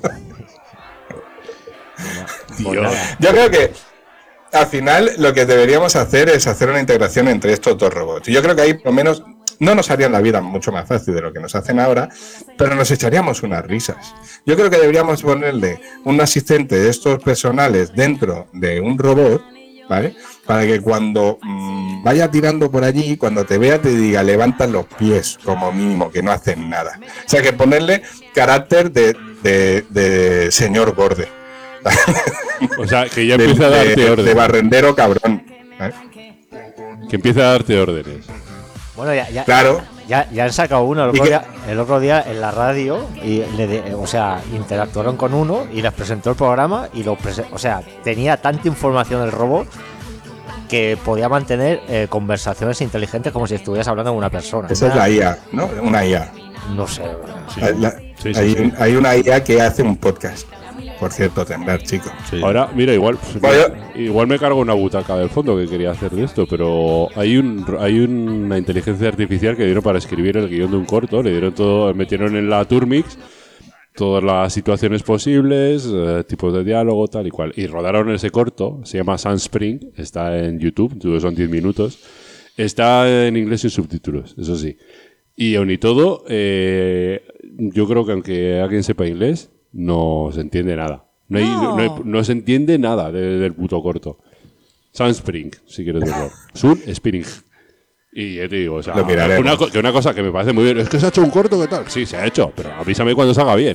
Tío. Yo creo que al final lo que deberíamos hacer es hacer una integración entre estos dos robots. Y yo creo que ahí por lo menos no nos harían la vida mucho más fácil de lo que nos hacen ahora, pero nos echaríamos unas risas. Yo creo que deberíamos ponerle un asistente de estos personales dentro de un robot, ¿vale? Para que cuando vaya tirando por allí, cuando te vea te diga, levantan los pies como mínimo, que no hacen nada. O sea, que ponerle carácter de señor Borde. O sea, que ya empieza a darte órdenes. De barrendero cabrón. ¿eh? Que empieza a darte órdenes. Bueno, ya, Claro. ya han sacado uno ¿Y qué? el otro día en la radio y interactuaron con uno y les presentó el programa y tenía tanta información el robot que podía mantener conversaciones inteligentes como si estuvieras hablando con una persona. Esa es la IA, ¿no? Una IA. No sé. Sí, Hay una IA que hace un podcast. Por cierto, temblar, chicos. Sí. Ahora, mira, igual Bueno, igual me cargo una butaca del fondo que quería hacer de esto, pero hay una inteligencia artificial que dieron para escribir el guión de un corto, le dieron todo, metieron en la Turmix todas las situaciones posibles, tipos de diálogo, tal y cual. Y rodaron ese corto, se llama Sunspring, está en YouTube, son 10 minutos. Está en inglés sin subtítulos, eso sí. Y aun y todo, yo creo que aunque alguien sepa inglés, no se entiende nada. No se entiende nada del puto corto. Sunspring, si quieres verlo. Sunspring. Y te digo, o sea, Lo una cosa que me parece muy bien es que se ha hecho un corto, ¿qué tal? Sí, se ha hecho, pero avísame cuando salga bien.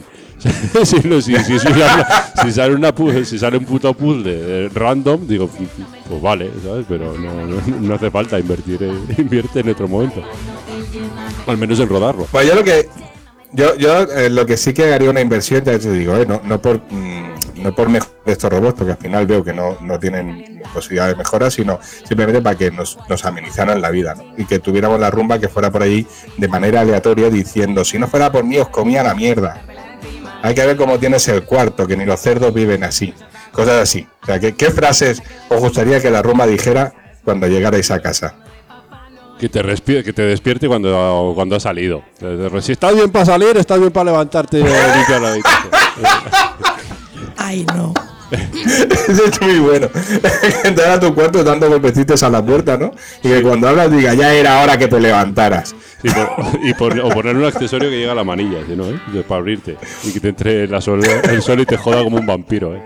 si sale un puto puzzle random, digo, pues vale, ¿sabes? Pero no hace falta invierte en otro momento. Al menos en rodarlo. Pues yo lo que sí que haría una inversión, ya te digo, no por mejorar estos robots, porque al final veo que no tienen posibilidad de mejora, sino simplemente para que nos amenizaran la vida, ¿no? Y que tuviéramos la rumba que fuera por ahí de manera aleatoria diciendo, si no fuera por mí os comía la mierda. Hay que ver cómo tienes el cuarto, que ni los cerdos viven así. Cosas así. O sea, ¿qué frases os gustaría que la rumba dijera cuando llegarais a casa? Que te despierte cuando has salido. Si estás bien para salir, estás bien para levantarte y limpiar la habitación. Ay, no. Eso es muy bueno. Entrar a tu cuarto dando golpecitos a la puerta, ¿no? Y que cuando hablas diga, ya era hora que te levantaras. O poner un accesorio que llega a la manilla, ¿no? Para abrirte. Y que te entre el sol y te joda como un vampiro,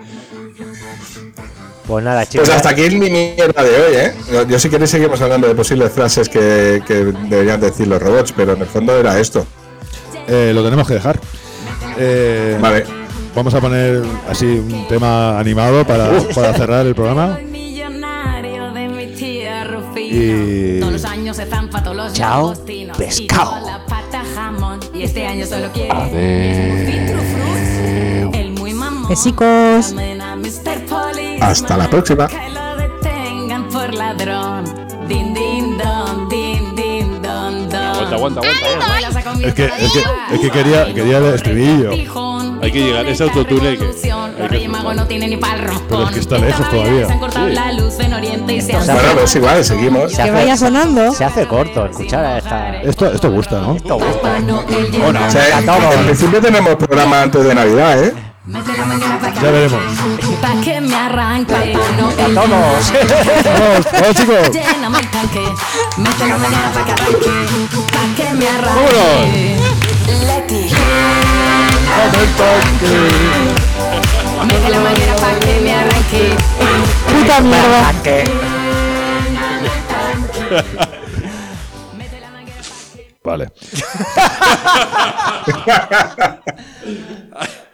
Pues nada, chicos. Pues hasta aquí mi mierda de hoy, Yo si queréis seguimos hablando de posibles frases que deberían decir los robots, pero en el fondo era esto. Lo tenemos que dejar. Vale. Vamos a poner así un tema animado para cerrar el programa. Y... Chao, pescado. Besicos. Hasta la próxima. Aguanta. Es que quería el estribillo. Hay que llegar a ese autotune que pero es que está lejos todavía. Bueno, pues igual, seguimos. Que vaya sonando. Se hace corto, escuchar esta. Esto gusta, ¿no? Esto gusta. Bueno, en principio tenemos programa antes de Navidad, Ya veremos. Pa' que me arranque, Vamos, chicos. lléname el tanque, mete la mañana pa' que arranque, pa' que me arranque. Leti. Mete la mañana pa' que me arranque. Puta mierda. Vale.